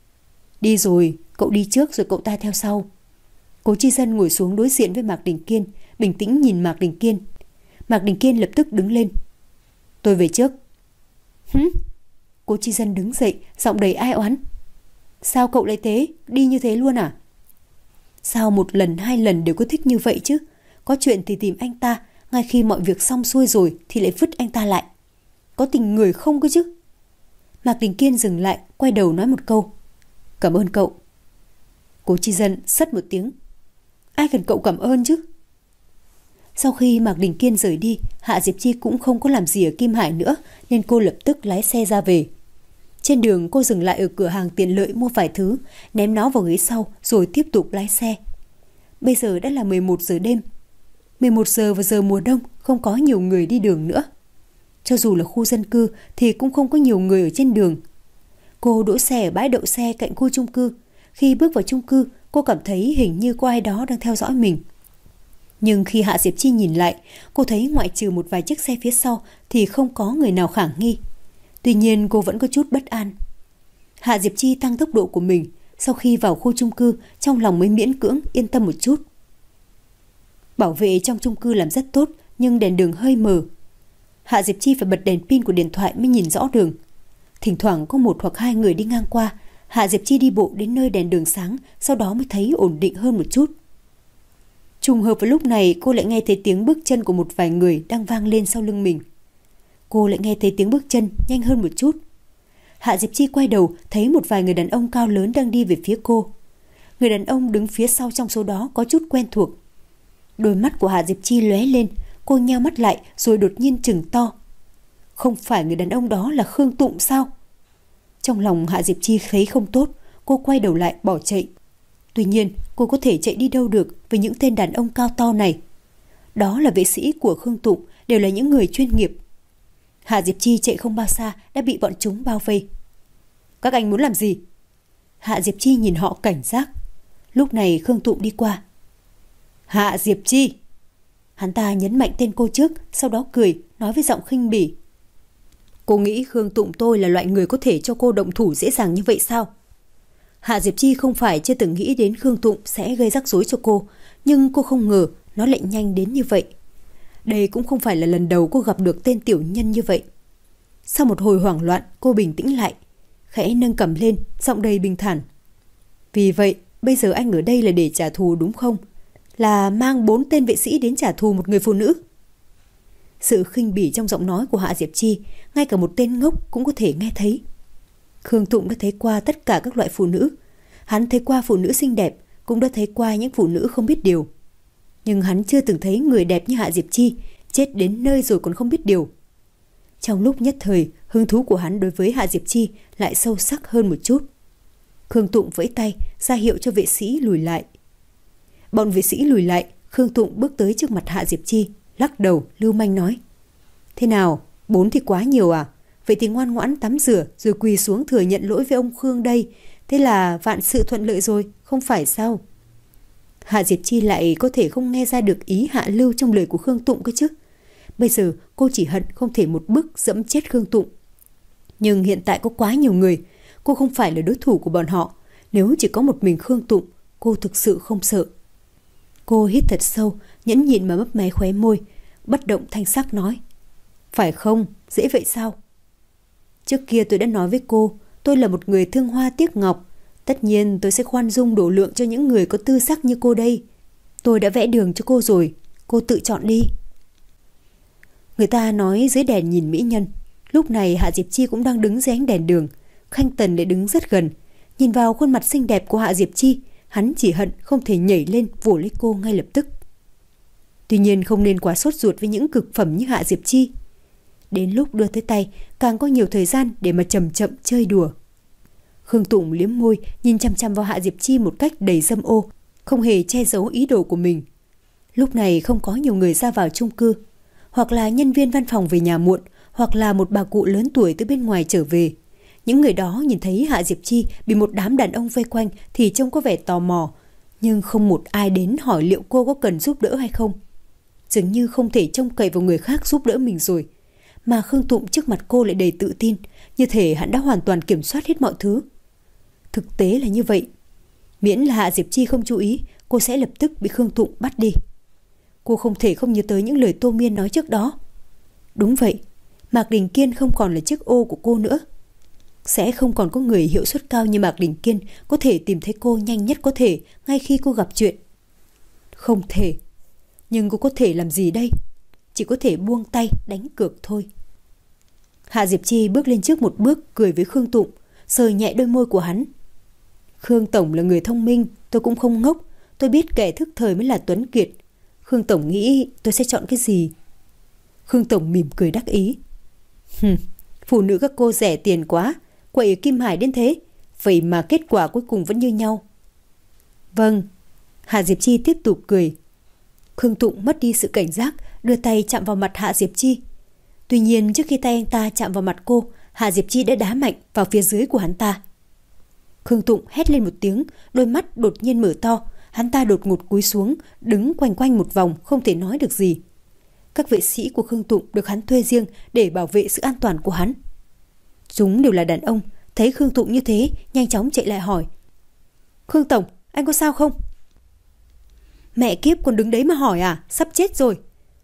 Đi rồi, cậu đi trước rồi cậu ta theo sau. Cố Chi Dân ngồi xuống đối diện với Mạc Đình Kiên, bình tĩnh nhìn Mạc Đình Kiên. Mạc Đình Kiên lập tức đứng lên. Tôi về trước. Hứ? Cố Chi Dân đứng dậy, giọng đầy ai oán. Sao cậu lại thế? Đi như thế luôn à? Sao một lần hai lần đều có thích như vậy chứ? Có chuyện thì tìm anh ta, ngay khi mọi việc xong xuôi rồi thì lại vứt anh ta lại. Có tình người không cơ chứ? Mạc Đình Kiên dừng lại, quay đầu nói một câu. Cảm ơn cậu. Cố Chi Dân sất một tiếng. Ai cần cậu cảm ơn chứ? Sau khi Mạc Đình Kiên rời đi, Hạ Diệp Chi cũng không có làm gì ở Kim Hải nữa, nên cô lập tức lái xe ra về. Trên đường cô dừng lại ở cửa hàng tiện lợi mua vài thứ, ném nó vào ghế sau rồi tiếp tục lái xe. Bây giờ đã là mười một giờ đêm. mười một giờ vào giờ mùa đông không có nhiều người đi đường nữa. Cho dù là khu dân cư thì cũng không có nhiều người ở trên đường. Cô đỗ xe ở bãi đậu xe cạnh khu chung cư. Khi bước vào chung cư, cô cảm thấy hình như có ai đó đang theo dõi mình. Nhưng khi Hạ Diệp Chi nhìn lại, cô thấy ngoại trừ một vài chiếc xe phía sau thì không có người nào khả nghi. Tuy nhiên cô vẫn có chút bất an. Hạ Diệp Chi tăng tốc độ của mình. Sau khi vào khu chung cư, trong lòng mới miễn cưỡng yên tâm một chút. Bảo vệ trong chung cư làm rất tốt, nhưng đèn đường hơi mờ. Hạ Diệp Chi phải bật đèn pin của điện thoại mới nhìn rõ đường. Thỉnh thoảng có một hoặc hai người đi ngang qua. Hạ Diệp Chi đi bộ đến nơi đèn đường sáng, sau đó mới thấy ổn định hơn một chút. Trùng hợp vào lúc này, cô lại nghe thấy tiếng bước chân của một vài người đang vang lên sau lưng mình. Cô lại nghe thấy tiếng bước chân nhanh hơn một chút. Hạ Diệp Chi quay đầu thấy một vài người đàn ông cao lớn đang đi về phía cô. Người đàn ông đứng phía sau trong số đó có chút quen thuộc. Đôi mắt của Hạ Diệp Chi lóe lên, cô nheo mắt lại rồi đột nhiên trừng to. Không phải người đàn ông đó là Khương Tụng sao? Trong lòng Hạ Diệp Chi thấy không tốt, cô quay đầu lại bỏ chạy. Tuy nhiên, cô có thể chạy đi đâu được với những tên đàn ông cao to này. Đó là vệ sĩ của Khương Tụng, đều là những người chuyên nghiệp. Hạ Diệp Chi chạy không bao xa đã bị bọn chúng bao vây. Các anh muốn làm gì? Hạ Diệp Chi nhìn họ cảnh giác. Lúc này Khương Tụng đi qua. Hạ Diệp Chi! Hắn ta nhấn mạnh tên cô trước, sau đó cười, nói với giọng khinh bỉ. Cô nghĩ Khương Tụng tôi là loại người có thể cho cô động thủ dễ dàng như vậy sao? Hạ Diệp Chi không phải chưa từng nghĩ đến Khương Tụng sẽ gây rắc rối cho cô, nhưng cô không ngờ nó lại nhanh đến như vậy. Đây cũng không phải là lần đầu cô gặp được tên tiểu nhân như vậy. Sau một hồi hoảng loạn, cô bình tĩnh lại, khẽ nâng cằm lên, giọng đầy bình thản. Vì vậy, bây giờ anh ở đây là để trả thù đúng không? Là mang bốn tên vệ sĩ đến trả thù một người phụ nữ? Sự khinh bỉ trong giọng nói của Hạ Diệp Chi, ngay cả một tên ngốc cũng có thể nghe thấy. Khương Tụng đã thấy qua tất cả các loại phụ nữ. Hắn thấy qua phụ nữ xinh đẹp, cũng đã thấy qua những phụ nữ không biết điều. Nhưng hắn chưa từng thấy người đẹp như Hạ Diệp Chi, chết đến nơi rồi còn không biết điều. Trong lúc nhất thời, hứng thú của hắn đối với Hạ Diệp Chi lại sâu sắc hơn một chút. Khương Tụng vẫy tay, ra hiệu cho vệ sĩ lùi lại. Bọn vệ sĩ lùi lại, Khương Tụng bước tới trước mặt Hạ Diệp Chi, lắc đầu, lưu manh nói. Thế nào, bốn thì quá nhiều à? Vậy thì ngoan ngoãn tắm rửa rồi quỳ xuống thừa nhận lỗi với ông Khương đây. Thế là vạn sự thuận lợi rồi, không phải sao? Hạ Diệp Chi lại có thể không nghe ra được ý hạ lưu trong lời của Khương Tụng cơ chứ. Bây giờ cô chỉ hận không thể một bước dẫm chết Khương Tụng. Nhưng hiện tại có quá nhiều người, cô không phải là đối thủ của bọn họ. Nếu chỉ có một mình Khương Tụng, cô thực sự không sợ. Cô hít thật sâu, nhẫn nhịn mà mấp máy khóe môi, bất động thanh sắc nói. Phải không? Dễ vậy sao? Trước kia tôi đã nói với cô, tôi là một người thương hoa tiếc ngọc. Tất nhiên tôi sẽ khoan dung độ lượng cho những người có tư sắc như cô đây. Tôi đã vẽ đường cho cô rồi, cô tự chọn đi. Người ta nói dưới đèn nhìn mỹ nhân. Lúc này Hạ Diệp Chi cũng đang đứng dưới ánh đèn đường. Khanh Tần lại đứng rất gần. Nhìn vào khuôn mặt xinh đẹp của Hạ Diệp Chi, hắn chỉ hận không thể nhảy lên vồ lấy cô ngay lập tức. Tuy nhiên không nên quá sốt ruột với những cực phẩm như Hạ Diệp Chi. Đến lúc đưa tới tay, càng có nhiều thời gian để mà chậm chậm chơi đùa. Khương Tụng liếm môi, nhìn chăm chăm vào Hạ Diệp Chi một cách đầy dâm ô, không hề che giấu ý đồ của mình. Lúc này không có nhiều người ra vào chung cư, hoặc là nhân viên văn phòng về nhà muộn, hoặc là một bà cụ lớn tuổi từ bên ngoài trở về. Những người đó nhìn thấy Hạ Diệp Chi bị một đám đàn ông vây quanh thì trông có vẻ tò mò, nhưng không một ai đến hỏi liệu cô có cần giúp đỡ hay không. Dường như không thể trông cậy vào người khác giúp đỡ mình rồi. Mà Khương Tụng trước mặt cô lại đầy tự tin, như thể hắn đã hoàn toàn kiểm soát hết mọi thứ. Thực tế là như vậy. Miễn là Hạ Diệp Chi không chú ý, cô sẽ lập tức bị Khương Tụng bắt đi. Cô không thể không nhớ tới những lời Tô Miên nói trước đó. Đúng vậy, Mạc Đình Kiên không còn là chiếc ô của cô nữa. Sẽ không còn có người hiệu suất cao như Mạc Đình Kiên có thể tìm thấy cô nhanh nhất có thể ngay khi cô gặp chuyện. Không thể. Nhưng cô có thể làm gì đây? Chỉ có thể buông tay đánh cược thôi. Hạ Diệp Chi bước lên trước một bước, cười với Khương Tụng, sờ nhẹ đôi môi của hắn. Khương Tổng là người thông minh, tôi cũng không ngốc. Tôi biết kẻ thức thời mới là tuấn kiệt. Khương Tổng nghĩ tôi sẽ chọn cái gì? Khương Tổng mỉm cười đắc ý. Hừm, phụ nữ các cô rẻ tiền quá, quậy ở Kim Hải đến thế, vậy mà kết quả cuối cùng vẫn như nhau. Vâng. Hạ Diệp Chi tiếp tục cười. Khương Tụng mất đi sự cảnh giác, đưa tay chạm vào mặt Hạ Diệp Chi. Tuy nhiên trước khi tay anh ta chạm vào mặt cô, Hạ Diệp Chi đã đá mạnh vào phía dưới của hắn ta. Khương Tụng hét lên một tiếng, đôi mắt đột nhiên mở to. Hắn ta đột ngột cúi xuống, đứng quanh quanh một vòng, không thể nói được gì. Các vệ sĩ của Khương Tụng được hắn thuê riêng để bảo vệ sự an toàn của hắn. Chúng đều là đàn ông, thấy Khương Tụng như thế, nhanh chóng chạy lại hỏi. Khương Tổng, anh có sao không? Mẹ kiếp, còn đứng đấy mà hỏi à? Sắp chết rồi.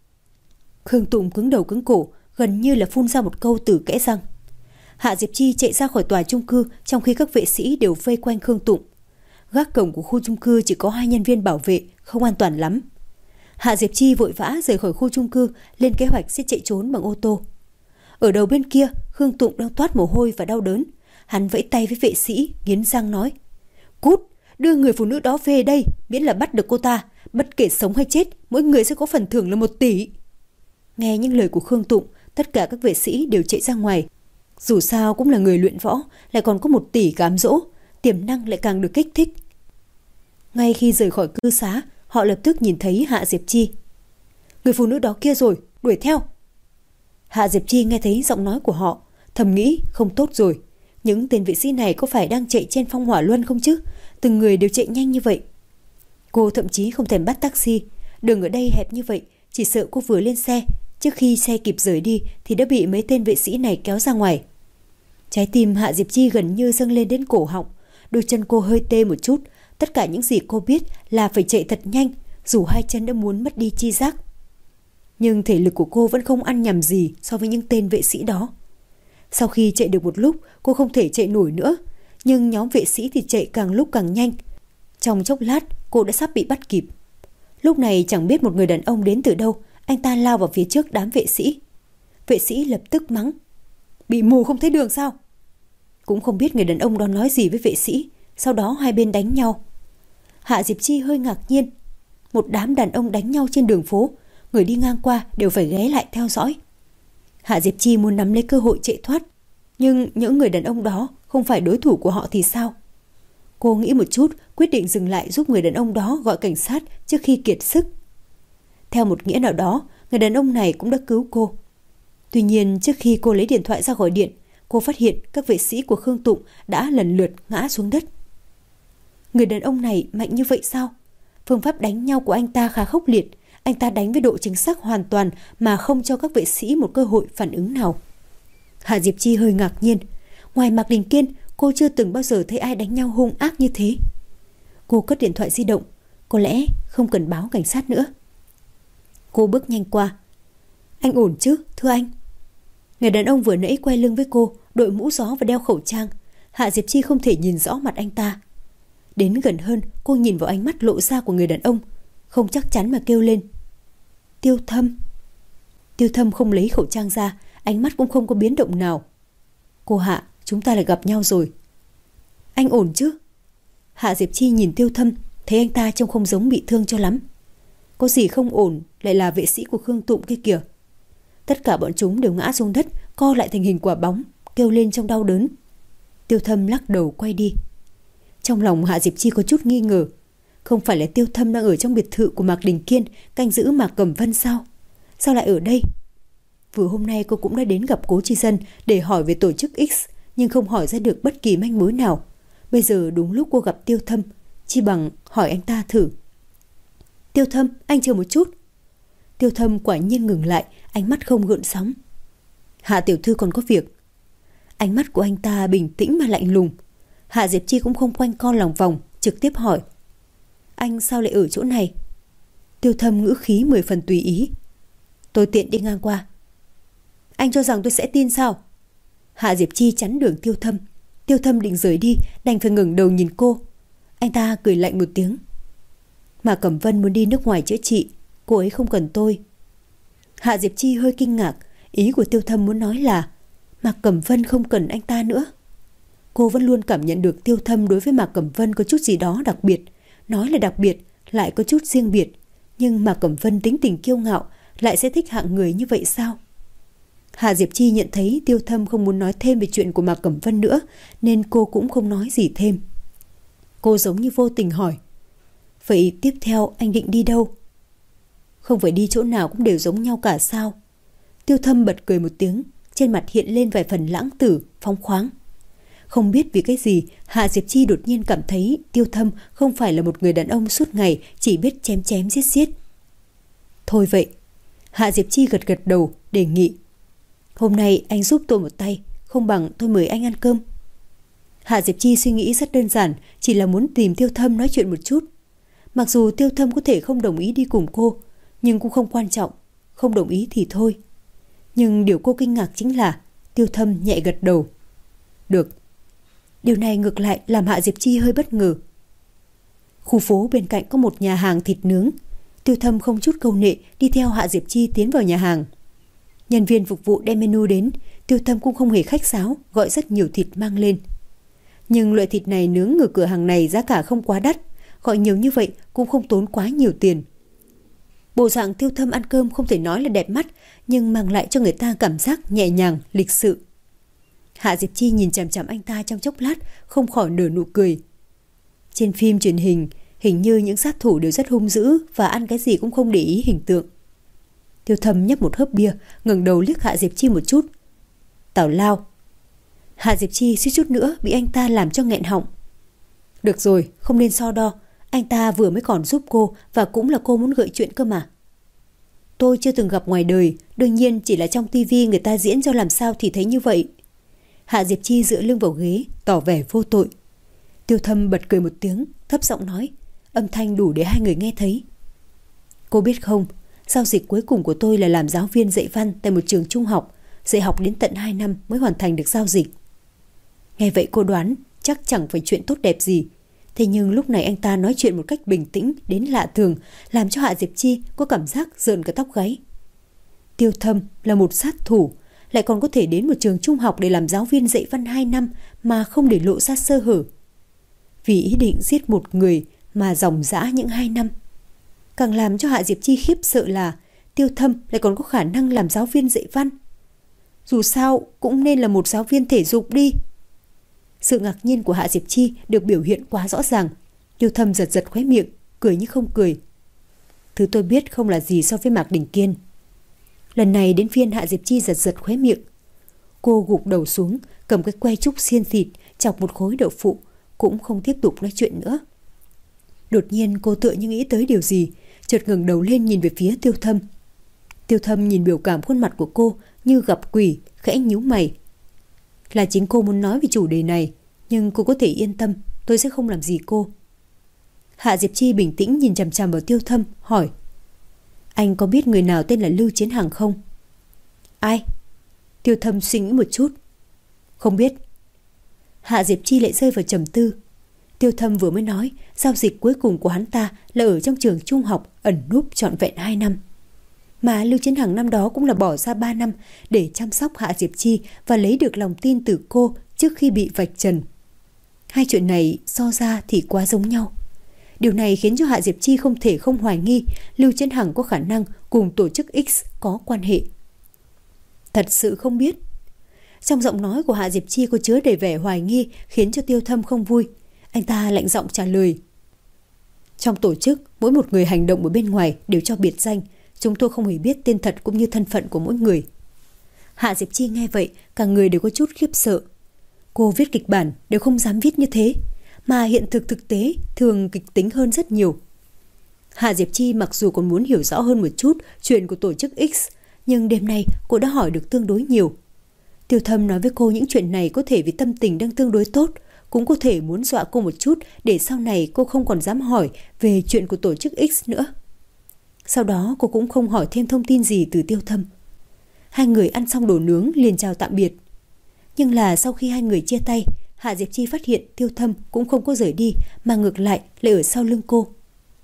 Khương Tụng cứng đầu cứng cổ, gần như là phun ra một câu từ kẽ răng. Hạ Diệp Chi chạy ra khỏi tòa chung cư, trong khi các vệ sĩ đều vây quanh Khương Tụng. Gác cổng của khu chung cư chỉ có hai nhân viên bảo vệ, không an toàn lắm. Hạ Diệp Chi vội vã rời khỏi khu chung cư, lên kế hoạch sẽ chạy trốn bằng ô tô. Ở đầu bên kia, Khương Tụng đang toát mồ hôi và đau đớn. Hắn vẫy tay với vệ sĩ, nghiến răng nói: Cút, đưa người phụ nữ đó về đây, miễn là bắt được cô ta. Bất kể sống hay chết, mỗi người sẽ có phần thưởng là một tỷ. Nghe những lời của Khương Tụng, tất cả các vệ sĩ đều chạy ra ngoài. Dù sao cũng là người luyện võ, lại còn có một tỷ cám dỗ, tiềm năng lại càng được kích thích. Ngay khi rời khỏi cư xá, họ lập tức nhìn thấy Hạ Diệp Chi. Người phụ nữ đó kia rồi, đuổi theo. Hạ Diệp Chi nghe thấy giọng nói của họ, thầm nghĩ không tốt rồi. Những tên vệ sĩ này có phải đang chạy trên phong hỏa luân không chứ? Từng người đều chạy nhanh như vậy. Cô thậm chí không thèm bắt taxi. Đường ở đây hẹp như vậy, chỉ sợ cô vừa lên xe, trước khi xe kịp rời đi thì đã bị mấy tên vệ sĩ này kéo ra ngoài. Trái tim Hạ Diệp Chi gần như dâng lên đến cổ họng. Đôi chân cô hơi tê một chút. Tất cả những gì cô biết là phải chạy thật nhanh, dù hai chân đã muốn mất đi chi giác. Nhưng thể lực của cô vẫn không ăn nhầm gì so với những tên vệ sĩ đó. Sau khi chạy được một lúc, cô không thể chạy nổi nữa. Nhưng nhóm vệ sĩ thì chạy càng lúc càng nhanh. Trong chốc lát, cô đã sắp bị bắt kịp. Lúc này chẳng biết một người đàn ông đến từ đâu, anh ta lao vào phía trước đám vệ sĩ. Vệ sĩ lập tức mắng: Bị mù không thấy đường sao? Cũng không biết người đàn ông đó nói gì với vệ sĩ. Sau đó hai bên đánh nhau. Hạ Diệp Chi hơi ngạc nhiên. Một đám đàn ông đánh nhau trên đường phố, người đi ngang qua đều phải ghé lại theo dõi. Hạ Diệp Chi muốn nắm lấy cơ hội chạy thoát, nhưng những người đàn ông đó không phải đối thủ của họ thì sao? Cô nghĩ một chút, quyết định dừng lại giúp người đàn ông đó gọi cảnh sát trước khi kiệt sức. Theo một nghĩa nào đó, người đàn ông này cũng đã cứu cô. Tuy nhiên trước khi cô lấy điện thoại ra gọi điện, cô phát hiện các vệ sĩ của Khương Tụng đã lần lượt ngã xuống đất. Người đàn ông này mạnh như vậy sao? Phương pháp đánh nhau của anh ta khá khốc liệt. Anh ta đánh với độ chính xác hoàn toàn mà không cho các vệ sĩ một cơ hội phản ứng nào. Hạ Diệp Chi hơi ngạc nhiên. Ngoài Mạc Đình Kiên, cô chưa từng bao giờ thấy ai đánh nhau hung ác như thế. Cô cất điện thoại di động. Có lẽ không cần báo cảnh sát nữa. Cô bước nhanh qua. Anh ổn chứ, thưa anh? Người đàn ông vừa nãy quay lưng với cô, đội mũ gió và đeo khẩu trang. Hạ Diệp Chi không thể nhìn rõ mặt anh ta. Đến gần hơn, cô nhìn vào ánh mắt lộ ra của người đàn ông, không chắc chắn mà kêu lên: Tiêu Thâm. Tiêu Thâm không lấy khẩu trang ra, ánh mắt cũng không có biến động nào. Cô Hạ, chúng ta lại gặp nhau rồi. Anh ổn chứ? Hạ Diệp Chi nhìn Tiêu Thâm, thấy anh ta trông không giống bị thương cho lắm. Có gì không ổn, lại là vệ sĩ của Khương Tụng kia kìa. Tất cả bọn chúng đều ngã xuống đất, co lại thành hình quả bóng, kêu lên trong đau đớn. Tiêu Thâm lắc đầu quay đi. Trong lòng Hạ Diệp Chi có chút nghi ngờ. Không phải là Tiêu Thâm đang ở trong biệt thự của Mạc Đình Kiên canh giữ Mạc Cẩm Vân sao? Sao lại ở đây? Vừa hôm nay cô cũng đã đến gặp Cố Chi Dân để hỏi về tổ chức X, nhưng không hỏi ra được bất kỳ manh mối nào. Bây giờ đúng lúc cô gặp Tiêu Thâm, chi bằng hỏi anh ta thử. Tiêu Thâm, anh chờ một chút. Tiêu Thâm quả nhiên ngừng lại, ánh mắt không gợn sóng. Hạ tiểu thư còn có việc. Ánh mắt của anh ta bình tĩnh mà lạnh lùng. Hạ Diệp Chi cũng không quanh co lòng vòng, trực tiếp hỏi: Anh sao lại ở chỗ này? Tiêu Thâm ngữ khí mười phần tùy ý: Tôi tiện đi ngang qua. Anh cho rằng tôi sẽ tin sao? Hạ Diệp Chi chắn đường Tiêu Thâm. Tiêu Thâm định rời đi, đành phải ngẩng đầu nhìn cô. Anh ta cười lạnh một tiếng: Mà Cẩm Vân muốn đi nước ngoài chữa trị, cô ấy không cần tôi. Hạ Diệp Chi hơi kinh ngạc. Ý của Tiêu Thâm muốn nói là Mạc Cẩm Vân không cần anh ta nữa. Cô vẫn luôn cảm nhận được Tiêu Thâm đối với Mạc Cẩm Vân có chút gì đó đặc biệt. Nói là đặc biệt, lại có chút riêng biệt. Nhưng Mạc Cẩm Vân tính tình kiêu ngạo, lại sẽ thích hạng người như vậy sao? Hạ Diệp Chi nhận thấy Tiêu Thâm không muốn nói thêm về chuyện của Mạc Cẩm Vân nữa, nên cô cũng không nói gì thêm. Cô giống như vô tình hỏi: vậy tiếp theo anh định đi đâu? Không phải đi chỗ nào cũng đều giống nhau cả sao? Tiêu Thâm bật cười một tiếng, trên mặt hiện lên vài phần lãng tử, phóng khoáng. Không biết vì cái gì, Hạ Diệp Chi đột nhiên cảm thấy Tiêu Thâm không phải là một người đàn ông suốt ngày chỉ biết chém chém giết giết. Thôi vậy. Hạ Diệp Chi gật gật đầu, đề nghị: hôm nay anh giúp tôi một tay, không bằng tôi mời anh ăn cơm. Hạ Diệp Chi suy nghĩ rất đơn giản, chỉ là muốn tìm Tiêu Thâm nói chuyện một chút. Mặc dù Tiêu Thâm có thể không đồng ý đi cùng cô, nhưng cũng không quan trọng, không đồng ý thì thôi. Nhưng điều cô kinh ngạc chính là Tiêu Thâm nhẹ gật đầu. Được. Điều này ngược lại làm Hạ Diệp Chi hơi bất ngờ. Khu phố bên cạnh có một nhà hàng thịt nướng. Tiêu Thâm không chút câu nệ đi theo Hạ Diệp Chi tiến vào nhà hàng. Nhân viên phục vụ đem menu đến, Tiêu Thâm cũng không hề khách sáo, gọi rất nhiều thịt mang lên. Nhưng loại thịt này nướng ở cửa hàng này giá cả không quá đắt, gọi nhiều như vậy cũng không tốn quá nhiều tiền. Bộ dạng Tiêu Thâm ăn cơm không thể nói là đẹp mắt, nhưng mang lại cho người ta cảm giác nhẹ nhàng, lịch sự. Hạ Diệp Chi nhìn chằm chằm anh ta trong chốc lát, không khỏi nở nụ cười. Trên phim truyền hình, hình như những sát thủ đều rất hung dữ và ăn cái gì cũng không để ý hình tượng. Tiêu Thâm nhấp một hớp bia, ngẩng đầu liếc Hạ Diệp Chi một chút. Tào lao. Hạ Diệp Chi suýt chút nữa bị anh ta làm cho nghẹn họng. Được rồi, không nên so đo. Anh ta vừa mới còn giúp cô, và cũng là cô muốn gợi chuyện cơ mà. Tôi chưa từng gặp ngoài đời, đương nhiên chỉ là trong tivi người ta diễn cho làm sao thì thấy như vậy. Hạ Diệp Chi dựa lưng vào ghế, tỏ vẻ vô tội. Tiêu Thâm bật cười một tiếng, thấp giọng nói, âm thanh đủ để hai người nghe thấy. Cô biết không, giao dịch cuối cùng của tôi là làm giáo viên dạy văn tại một trường trung học, dạy học đến tận hai năm mới hoàn thành được giao dịch. Nghe vậy cô đoán chắc chẳng phải chuyện tốt đẹp gì. Thế nhưng lúc này anh ta nói chuyện một cách bình tĩnh đến lạ thường, làm cho Hạ Diệp Chi có cảm giác rợn cả tóc gáy. Tiêu Thâm là một sát thủ, lại còn có thể đến một trường trung học để làm giáo viên dạy văn hai năm mà không để lộ ra sơ hở. Vì ý định giết một người mà ròng rã những hai năm. Càng làm cho Hạ Diệp Chi khiếp sợ là Tiêu Thâm lại còn có khả năng làm giáo viên dạy văn. Dù sao cũng nên là một giáo viên thể dục đi. Sự ngạc nhiên của Hạ Diệp Chi được biểu hiện quá rõ ràng. Tiêu Thâm giật giật khóe miệng, cười như không cười. Thứ tôi biết không là gì so với Mạc Đình Kiên. Lần này đến phiên Hạ Diệp Chi giật giật khóe miệng. Cô gục đầu xuống, cầm cái que trúc xiên thịt, chọc một khối đậu phụ, cũng không tiếp tục nói chuyện nữa. Đột nhiên cô tựa như nghĩ tới điều gì, chợt ngẩng đầu lên nhìn về phía Tiêu Thâm. Tiêu Thâm nhìn biểu cảm khuôn mặt của cô như gặp quỷ, khẽ nhíu mày. Là chính cô muốn nói về chủ đề này, nhưng cô có thể yên tâm, tôi sẽ không làm gì cô. Hạ Diệp Chi bình tĩnh nhìn chằm chằm vào Tiêu Thâm, hỏi. Anh có biết người nào tên là Lưu Chiến Hằng không? Ai? Tiêu Thâm suy nghĩ một chút. Không biết. Hạ Diệp Chi lại rơi vào trầm tư. Tiêu Thâm vừa mới nói giao dịch cuối cùng của hắn ta là ở trong trường trung học ẩn núp trọn vẹn hai năm. Mà Lưu Chiến Hằng năm đó cũng là bỏ ra ba năm để chăm sóc Hạ Diệp Chi và lấy được lòng tin từ cô trước khi bị vạch trần. Hai chuyện này so ra thì quá giống nhau. Điều này khiến cho Hạ Diệp Chi không thể không hoài nghi Lưu Chiến Hằng có khả năng cùng tổ chức X có quan hệ. Thật sự không biết. Trong giọng nói của Hạ Diệp Chi có chứa đầy vẻ hoài nghi khiến cho Tiêu Thâm không vui. Anh ta lạnh giọng trả lời. Trong tổ chức, mỗi một người hành động ở bên ngoài đều cho biệt danh. Chúng tôi không hề biết tên thật cũng như thân phận của mỗi người. Hạ Diệp Chi nghe vậy, cả người đều có chút khiếp sợ. Cô viết kịch bản đều không dám viết như thế, mà hiện thực thực tế thường kịch tính hơn rất nhiều. Hạ Diệp Chi mặc dù còn muốn hiểu rõ hơn một chút chuyện của tổ chức X, nhưng đêm nay cô đã hỏi được tương đối nhiều. Tiêu Thâm nói với cô những chuyện này có thể vì tâm tình đang tương đối tốt, cũng có thể muốn dọa cô một chút để sau này cô không còn dám hỏi về chuyện của tổ chức X nữa. Sau đó cô cũng không hỏi thêm thông tin gì từ Tiêu Thâm. Hai người ăn xong đồ nướng liền chào tạm biệt. Nhưng là sau khi hai người chia tay, Hạ Diệp Chi phát hiện Tiêu Thâm cũng không có rời đi, mà ngược lại lại ở sau lưng cô.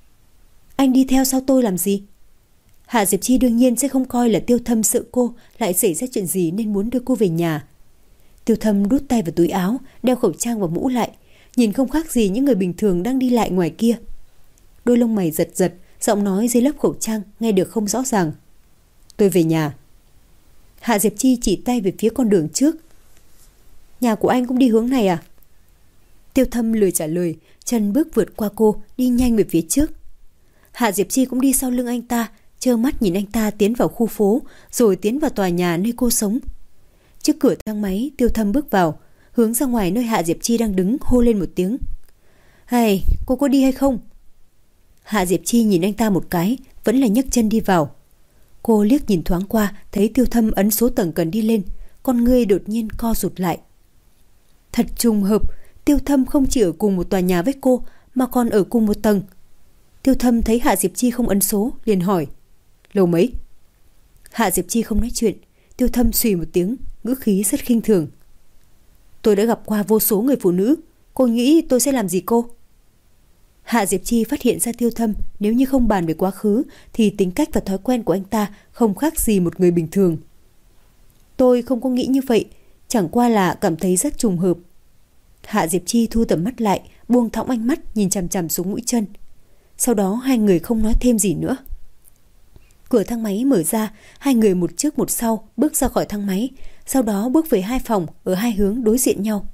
Anh đi theo sau tôi làm gì? Hạ Diệp Chi đương nhiên sẽ không coi là Tiêu Thâm sợ cô lại xảy ra chuyện gì nên muốn đưa cô về nhà. Tiêu Thâm đút tay vào túi áo, đeo khẩu trang và mũ lại, nhìn không khác gì những người bình thường đang đi lại ngoài kia. Đôi lông mày giật giật, giọng nói dưới lớp khẩu trang nghe được không rõ ràng. Tôi về nhà. Hạ Diệp Chi chỉ tay về phía con đường trước. Nhà của anh cũng đi hướng này à? Tiêu Thâm lười trả lời, chân bước vượt qua cô, đi nhanh về phía trước. Hạ Diệp Chi cũng đi sau lưng anh ta, trơ mắt nhìn anh ta tiến vào khu phố, rồi tiến vào tòa nhà nơi cô sống. Trước cửa thang máy, Tiêu Thâm bước vào, hướng ra ngoài nơi Hạ Diệp Chi đang đứng, hô lên một tiếng. Hay, cô có đi hay không? Hạ Diệp Chi nhìn anh ta một cái, vẫn là nhấc chân đi vào. Cô liếc nhìn thoáng qua, thấy Tiêu Thâm ấn số tầng cần đi lên, con ngươi đột nhiên co rụt lại. Thật trùng hợp, Tiêu Thâm không chỉ ở cùng một tòa nhà với cô, mà còn ở cùng một tầng. Tiêu Thâm thấy Hạ Diệp Chi không ấn số, liền hỏi. Lầu mấy? Hạ Diệp Chi không nói chuyện. Tiêu Thâm xùy một tiếng, ngữ khí rất khinh thường. Tôi đã gặp qua vô số người phụ nữ, cô nghĩ tôi sẽ làm gì cô? Hạ Diệp Chi phát hiện ra Tiêu Thâm nếu như không bàn về quá khứ thì tính cách và thói quen của anh ta không khác gì một người bình thường. Tôi không có nghĩ như vậy, chẳng qua là cảm thấy rất trùng hợp. Hạ Diệp Chi thu tầm mắt lại, buông thõng ánh mắt nhìn chằm chằm xuống mũi chân. Sau đó hai người không nói thêm gì nữa. Cửa thang máy mở ra, hai người một trước một sau bước ra khỏi thang máy, sau đó bước về hai phòng ở hai hướng đối diện nhau.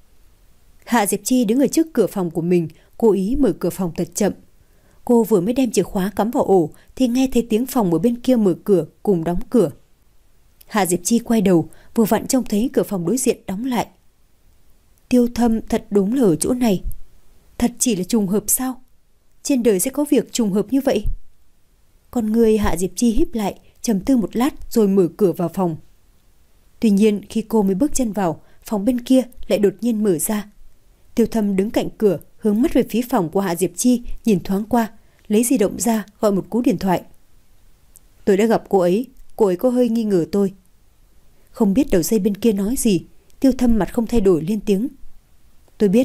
Hạ Diệp Chi đứng ở trước cửa phòng của mình, cố ý mở cửa phòng thật chậm. Cô vừa mới đem chìa khóa cắm vào ổ thì nghe thấy tiếng phòng ở bên kia mở cửa cùng đóng cửa. Hạ Diệp Chi quay đầu, vừa vặn trông thấy cửa phòng đối diện đóng lại. Tiêu Thâm thật đúng là ở chỗ này. Thật chỉ là trùng hợp sao? Trên đời sẽ có việc trùng hợp như vậy? Con người Hạ Diệp Chi híp lại, trầm tư một lát rồi mở cửa vào phòng. Tuy nhiên khi cô mới bước chân vào, phòng bên kia lại đột nhiên mở ra. Tiêu Thâm đứng cạnh cửa, hướng mắt về phía phòng của Hạ Diệp Chi, nhìn thoáng qua, lấy di động ra gọi một cú điện thoại. Tôi đã gặp cô ấy, cô ấy có hơi nghi ngờ tôi. Không biết đầu dây bên kia nói gì, Tiêu Thâm mặt không thay đổi lên tiếng. Tôi biết.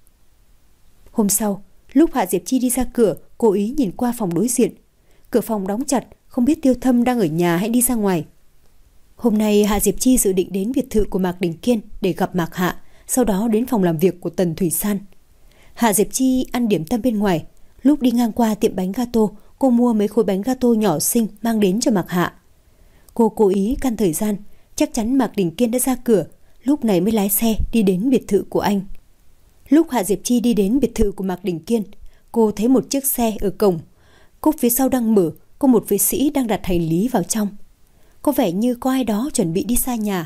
Hôm sau, lúc Hạ Diệp Chi đi ra cửa, cố ý nhìn qua phòng đối diện. Cửa phòng đóng chặt, không biết Tiêu Thâm đang ở nhà hay đi ra ngoài. Hôm nay Hạ Diệp Chi dự định đến biệt thự của Mạc Đình Kiên để gặp Mạc Hạ, sau đó đến phòng làm việc của Tần Thủy San. Hạ Diệp Chi ăn điểm tâm bên ngoài. Lúc đi ngang qua tiệm bánh gato, cô mua mấy khối bánh gato nhỏ xinh mang đến cho Mạc Hạ. Cô cố ý căn thời gian, chắc chắn Mạc Đình Kiên đã ra cửa, lúc này mới lái xe đi đến biệt thự của anh. Lúc Hạ Diệp Chi đi đến biệt thự của Mạc Đình Kiên, cô thấy một chiếc xe ở cổng. Cốp phía sau đang mở, có một vệ sĩ đang đặt hành lý vào trong. Có vẻ như có ai đó chuẩn bị đi xa nhà.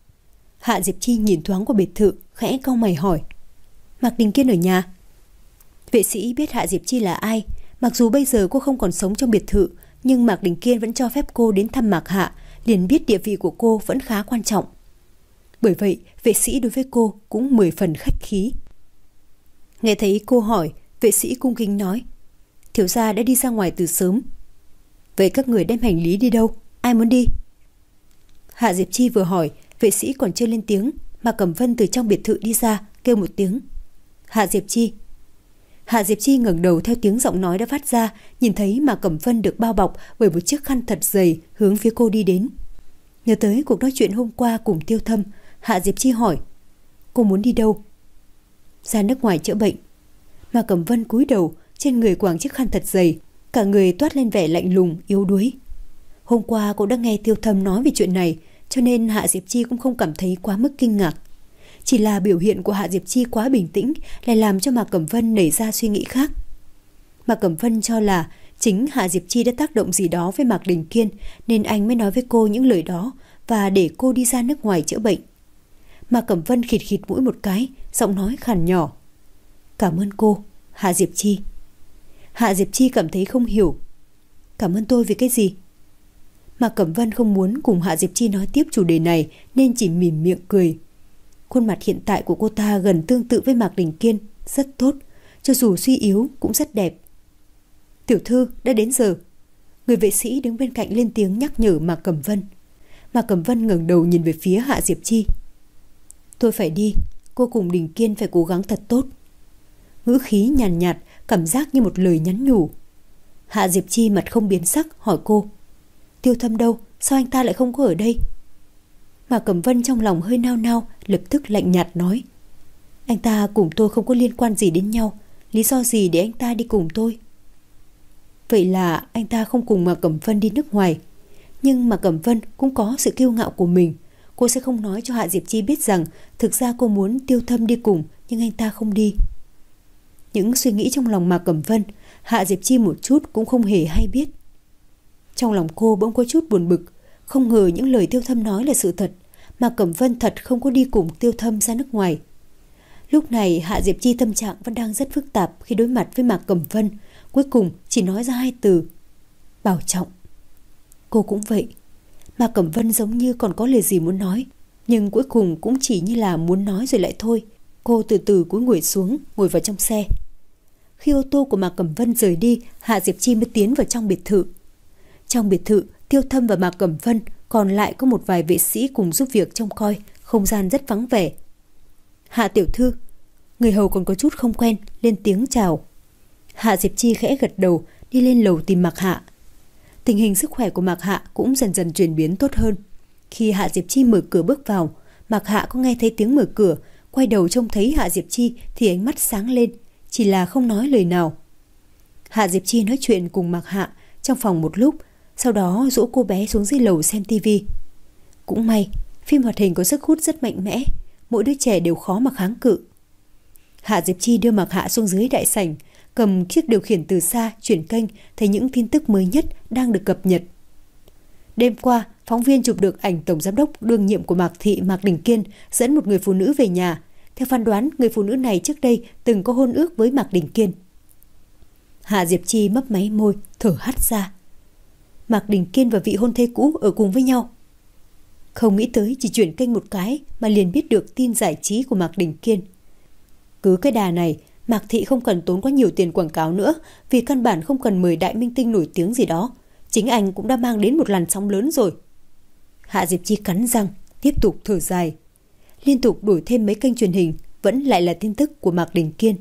Hạ Diệp Chi nhìn thoáng qua biệt thự, khẽ cau mày hỏi. Mạc Đình Kiên ở nhà? Vệ sĩ biết Hạ Diệp Chi là ai. Mặc dù bây giờ cô không còn sống trong biệt thự, nhưng Mạc Đình Kiên vẫn cho phép cô đến thăm Mạc Hạ, liền biết địa vị của cô vẫn khá quan trọng. Bởi vậy, vệ sĩ đối với cô cũng mười phần khách khí. Nghe thấy cô hỏi, vệ sĩ cung kính nói. Thiếu gia đã đi ra ngoài từ sớm. Vậy các người đem hành lý đi đâu? Ai muốn đi? Hạ Diệp Chi vừa hỏi, vệ sĩ còn chưa lên tiếng, mà Cẩm Vân từ trong biệt thự đi ra, kêu một tiếng. Hạ Diệp Chi. Hạ Diệp Chi ngẩng đầu theo tiếng giọng nói đã phát ra, nhìn thấy mà Cẩm Vân được bao bọc bởi một chiếc khăn thật dày hướng phía cô đi đến. Nhớ tới cuộc nói chuyện hôm qua cùng Tiêu Thâm, Hạ Diệp Chi hỏi. Cô muốn đi đâu? Ra nước ngoài chữa bệnh. Mà Cẩm Vân cúi đầu, trên người quàng chiếc khăn thật dày, cả người toát lên vẻ lạnh lùng, yếu đuối. Hôm qua cô đã nghe Tiêu Thâm nói về chuyện này, cho nên Hạ Diệp Chi cũng không cảm thấy quá mức kinh ngạc. Chỉ là biểu hiện của Hạ Diệp Chi quá bình tĩnh lại làm cho Mạc Cẩm Vân nảy ra suy nghĩ khác. Mạc Cẩm Vân cho là chính Hạ Diệp Chi đã tác động gì đó với Mạc Đình Kiên, nên anh mới nói với cô những lời đó và để cô đi ra nước ngoài chữa bệnh. Mạc Cẩm Vân khịt khịt mũi một cái, giọng nói khàn nhỏ. Cảm ơn cô, Hạ Diệp Chi. Hạ Diệp Chi cảm thấy không hiểu. Cảm ơn tôi vì cái gì? Mạc Cẩm Vân không muốn cùng Hạ Diệp Chi nói tiếp chủ đề này nên chỉ mỉm miệng cười. Khuôn mặt hiện tại của cô ta gần tương tự với Mạc Đình Kiên, rất tốt, cho dù suy yếu cũng rất đẹp. Tiểu thư, đã đến giờ. Người vệ sĩ đứng bên cạnh lên tiếng nhắc nhở Mạc Cẩm Vân. Mạc Cẩm Vân ngẩng đầu nhìn về phía Hạ Diệp Chi. Tôi phải đi, cô cùng Đình Kiên phải cố gắng thật tốt. Ngữ khí nhàn nhạt, nhạt, cảm giác như một lời nhắn nhủ. Hạ Diệp Chi mặt không biến sắc hỏi cô. Tiêu Thâm đâu? Sao anh ta lại không có ở đây? Mạc Cẩm Vân trong lòng hơi nao nao, lập tức lạnh nhạt nói: Anh ta cùng tôi không có liên quan gì đến nhau, lý do gì để anh ta đi cùng tôi? Vậy là anh ta không cùng Mạc Cẩm Vân đi nước ngoài. Nhưng Mạc Cẩm Vân cũng có sự kiêu ngạo của mình. Cô sẽ không nói cho Hạ Diệp Chi biết rằng thực ra cô muốn Tiêu Thâm đi cùng, nhưng anh ta không đi. Những suy nghĩ trong lòng Mạc Cẩm Vân, Hạ Diệp Chi một chút cũng không hề hay biết. Trong lòng cô bỗng có chút buồn bực. Không ngờ những lời Tiêu Thâm nói là sự thật. Mạc Cẩm Vân thật không có đi cùng Tiêu Thâm ra nước ngoài. Lúc này Hạ Diệp Chi tâm trạng vẫn đang rất phức tạp khi đối mặt với Mạc Cẩm Vân. Cuối cùng chỉ nói ra hai từ: bảo trọng. Cô cũng vậy. Mạc Cẩm Vân giống như còn có lời gì muốn nói, nhưng cuối cùng cũng chỉ như là muốn nói rồi lại thôi. Cô từ từ cúi người xuống, ngồi vào trong xe. Khi ô tô của Mạc Cẩm Vân rời đi, Hạ Diệp Chi mới tiến vào trong biệt thự. Trong biệt thự, Tiêu Thâm và Mạc Cẩm Vân, còn lại có một vài vệ sĩ cùng giúp việc trông coi, không gian rất vắng vẻ. Hạ tiểu thư, người hầu còn có chút không quen, lên tiếng chào. Hạ Diệp Chi khẽ gật đầu, đi lên lầu tìm Mạc Hạ. Tình hình sức khỏe của Mạc Hạ cũng dần dần chuyển biến tốt hơn. Khi Hạ Diệp Chi mở cửa bước vào, Mạc Hạ có nghe thấy tiếng mở cửa, quay đầu trông thấy Hạ Diệp Chi thì ánh mắt sáng lên, chỉ là không nói lời nào. Hạ Diệp Chi nói chuyện cùng Mạc Hạ trong phòng một lúc, sau đó dỗ cô bé xuống dưới lầu xem tivi. Cũng may, phim hoạt hình có sức hút rất mạnh mẽ, mỗi đứa trẻ đều khó mà kháng cự. Hạ Diệp Chi đưa Mạc Hạ xuống dưới đại sảnh, cầm chiếc điều khiển từ xa chuyển kênh, thấy những tin tức mới nhất đang được cập nhật. Đêm qua, phóng viên chụp được ảnh tổng giám đốc đương nhiệm của Mạc Thị Mạc Đình Kiên dẫn một người phụ nữ về nhà. Theo phán đoán, người phụ nữ này trước đây từng có hôn ước với Mạc Đình Kiên. Hạ Diệp Chi mấp máy môi, thở hắt ra. Mạc Đình Kiên và vị hôn thê cũ ở cùng với nhau. Không nghĩ tới chỉ chuyển kênh một cái mà liền biết được tin giải trí của Mạc Đình Kiên. Cứ cái đà này, Mạc Thị không cần tốn quá nhiều tiền quảng cáo nữa, vì căn bản không cần mời đại minh tinh nổi tiếng gì đó. Chính anh cũng đã mang đến một làn sóng lớn rồi. Hạ Diệp Chi cắn răng, tiếp tục thở dài. Liên tục đổi thêm mấy kênh truyền hình, vẫn lại là tin tức của Mạc Đình Kiên.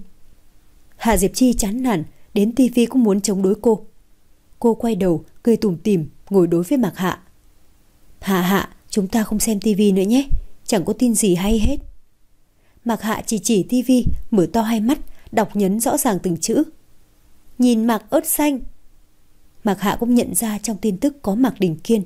Hạ Diệp Chi chán nản, đến tivi cũng muốn chống đối cô. Cô quay đầu, cười tủm tỉm, ngồi đối với Mạc Hạ. Hạ Hạ, chúng ta không xem tivi nữa nhé, chẳng có tin gì hay hết. Mạc Hạ chỉ chỉ tivi, mở to hai mắt, đọc nhấn rõ ràng từng chữ. Nhìn Mạc ớt xanh. Mạc Hạ cũng nhận ra trong tin tức có Mạc Đình Kiên.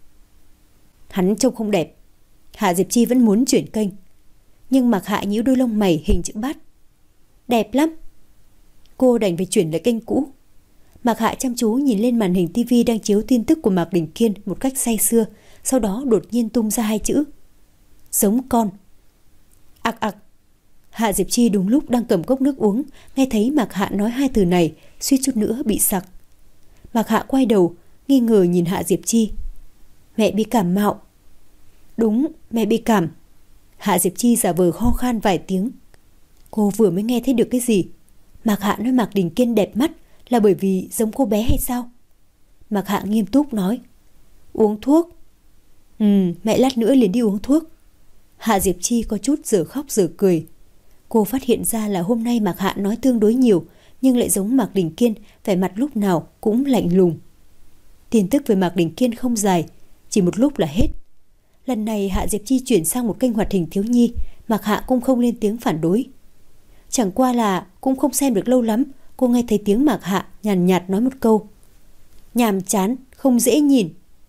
Hắn trông không đẹp. Hạ Diệp Chi vẫn muốn chuyển kênh, nhưng Mạc Hạ nhíu đôi lông mày hình chữ bát. Đẹp lắm. Cô đành phải chuyển lại kênh cũ. Mạc Hạ chăm chú nhìn lên màn hình tivi đang chiếu tin tức của Mạc Đình Kiên một cách say sưa, sau đó đột nhiên tung ra hai chữ: giống con. Ặc ặc. Hạ Diệp Chi đúng lúc đang cầm cốc nước uống, nghe thấy Mạc Hạ nói hai từ này, suýt chút nữa bị sặc. Mạc Hạ quay đầu, nghi ngờ nhìn Hạ Diệp Chi. Mẹ bị cảm mạo. Đúng, mẹ bị cảm. Hạ Diệp Chi giả vờ ho khan vài tiếng. Cô vừa mới nghe thấy được cái gì? Mạc Hạ nói Mạc Đình Kiên đẹp mắt là bởi vì giống cô bé hay sao? Mạc Hạ nghiêm túc nói. Uống thuốc. Ừ, mẹ lát nữa liền đi uống thuốc. Hạ Diệp Chi có chút giờ khóc giờ cười. Cô phát hiện ra là hôm nay Mạc Hạ nói tương đối nhiều, nhưng lại giống Mạc Đình Kiên, vẻ mặt lúc nào cũng lạnh lùng. Tin tức về Mạc Đình Kiên không dài, chỉ một lúc là hết. Lần này Hạ Diệp Chi chuyển sang một kênh hoạt hình thiếu nhi, Mạc Hạ cũng không lên tiếng phản đối. Chẳng qua là cũng không xem được lâu lắm, cô nghe thấy tiếng Mạc Hạ nhàn nhạt nói một câu. Nhàm chán, không dễ nhìn.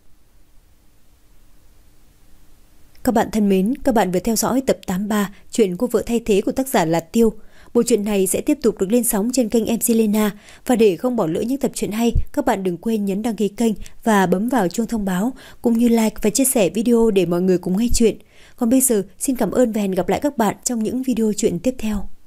Các bạn thân mến, các bạn vừa theo dõi tập tám mươi ba chuyện Cô vợ thay thế của tác giả là Tiêu. Bộ truyện này sẽ tiếp tục được lên sóng trên kênh em xê Lena. Và để không bỏ lỡ những tập truyện hay, các bạn đừng quên nhấn đăng ký kênh và bấm vào chuông thông báo, cũng như like và chia sẻ video để mọi người cùng nghe chuyện. Còn bây giờ, xin cảm ơn và hẹn gặp lại các bạn trong những video truyện tiếp theo.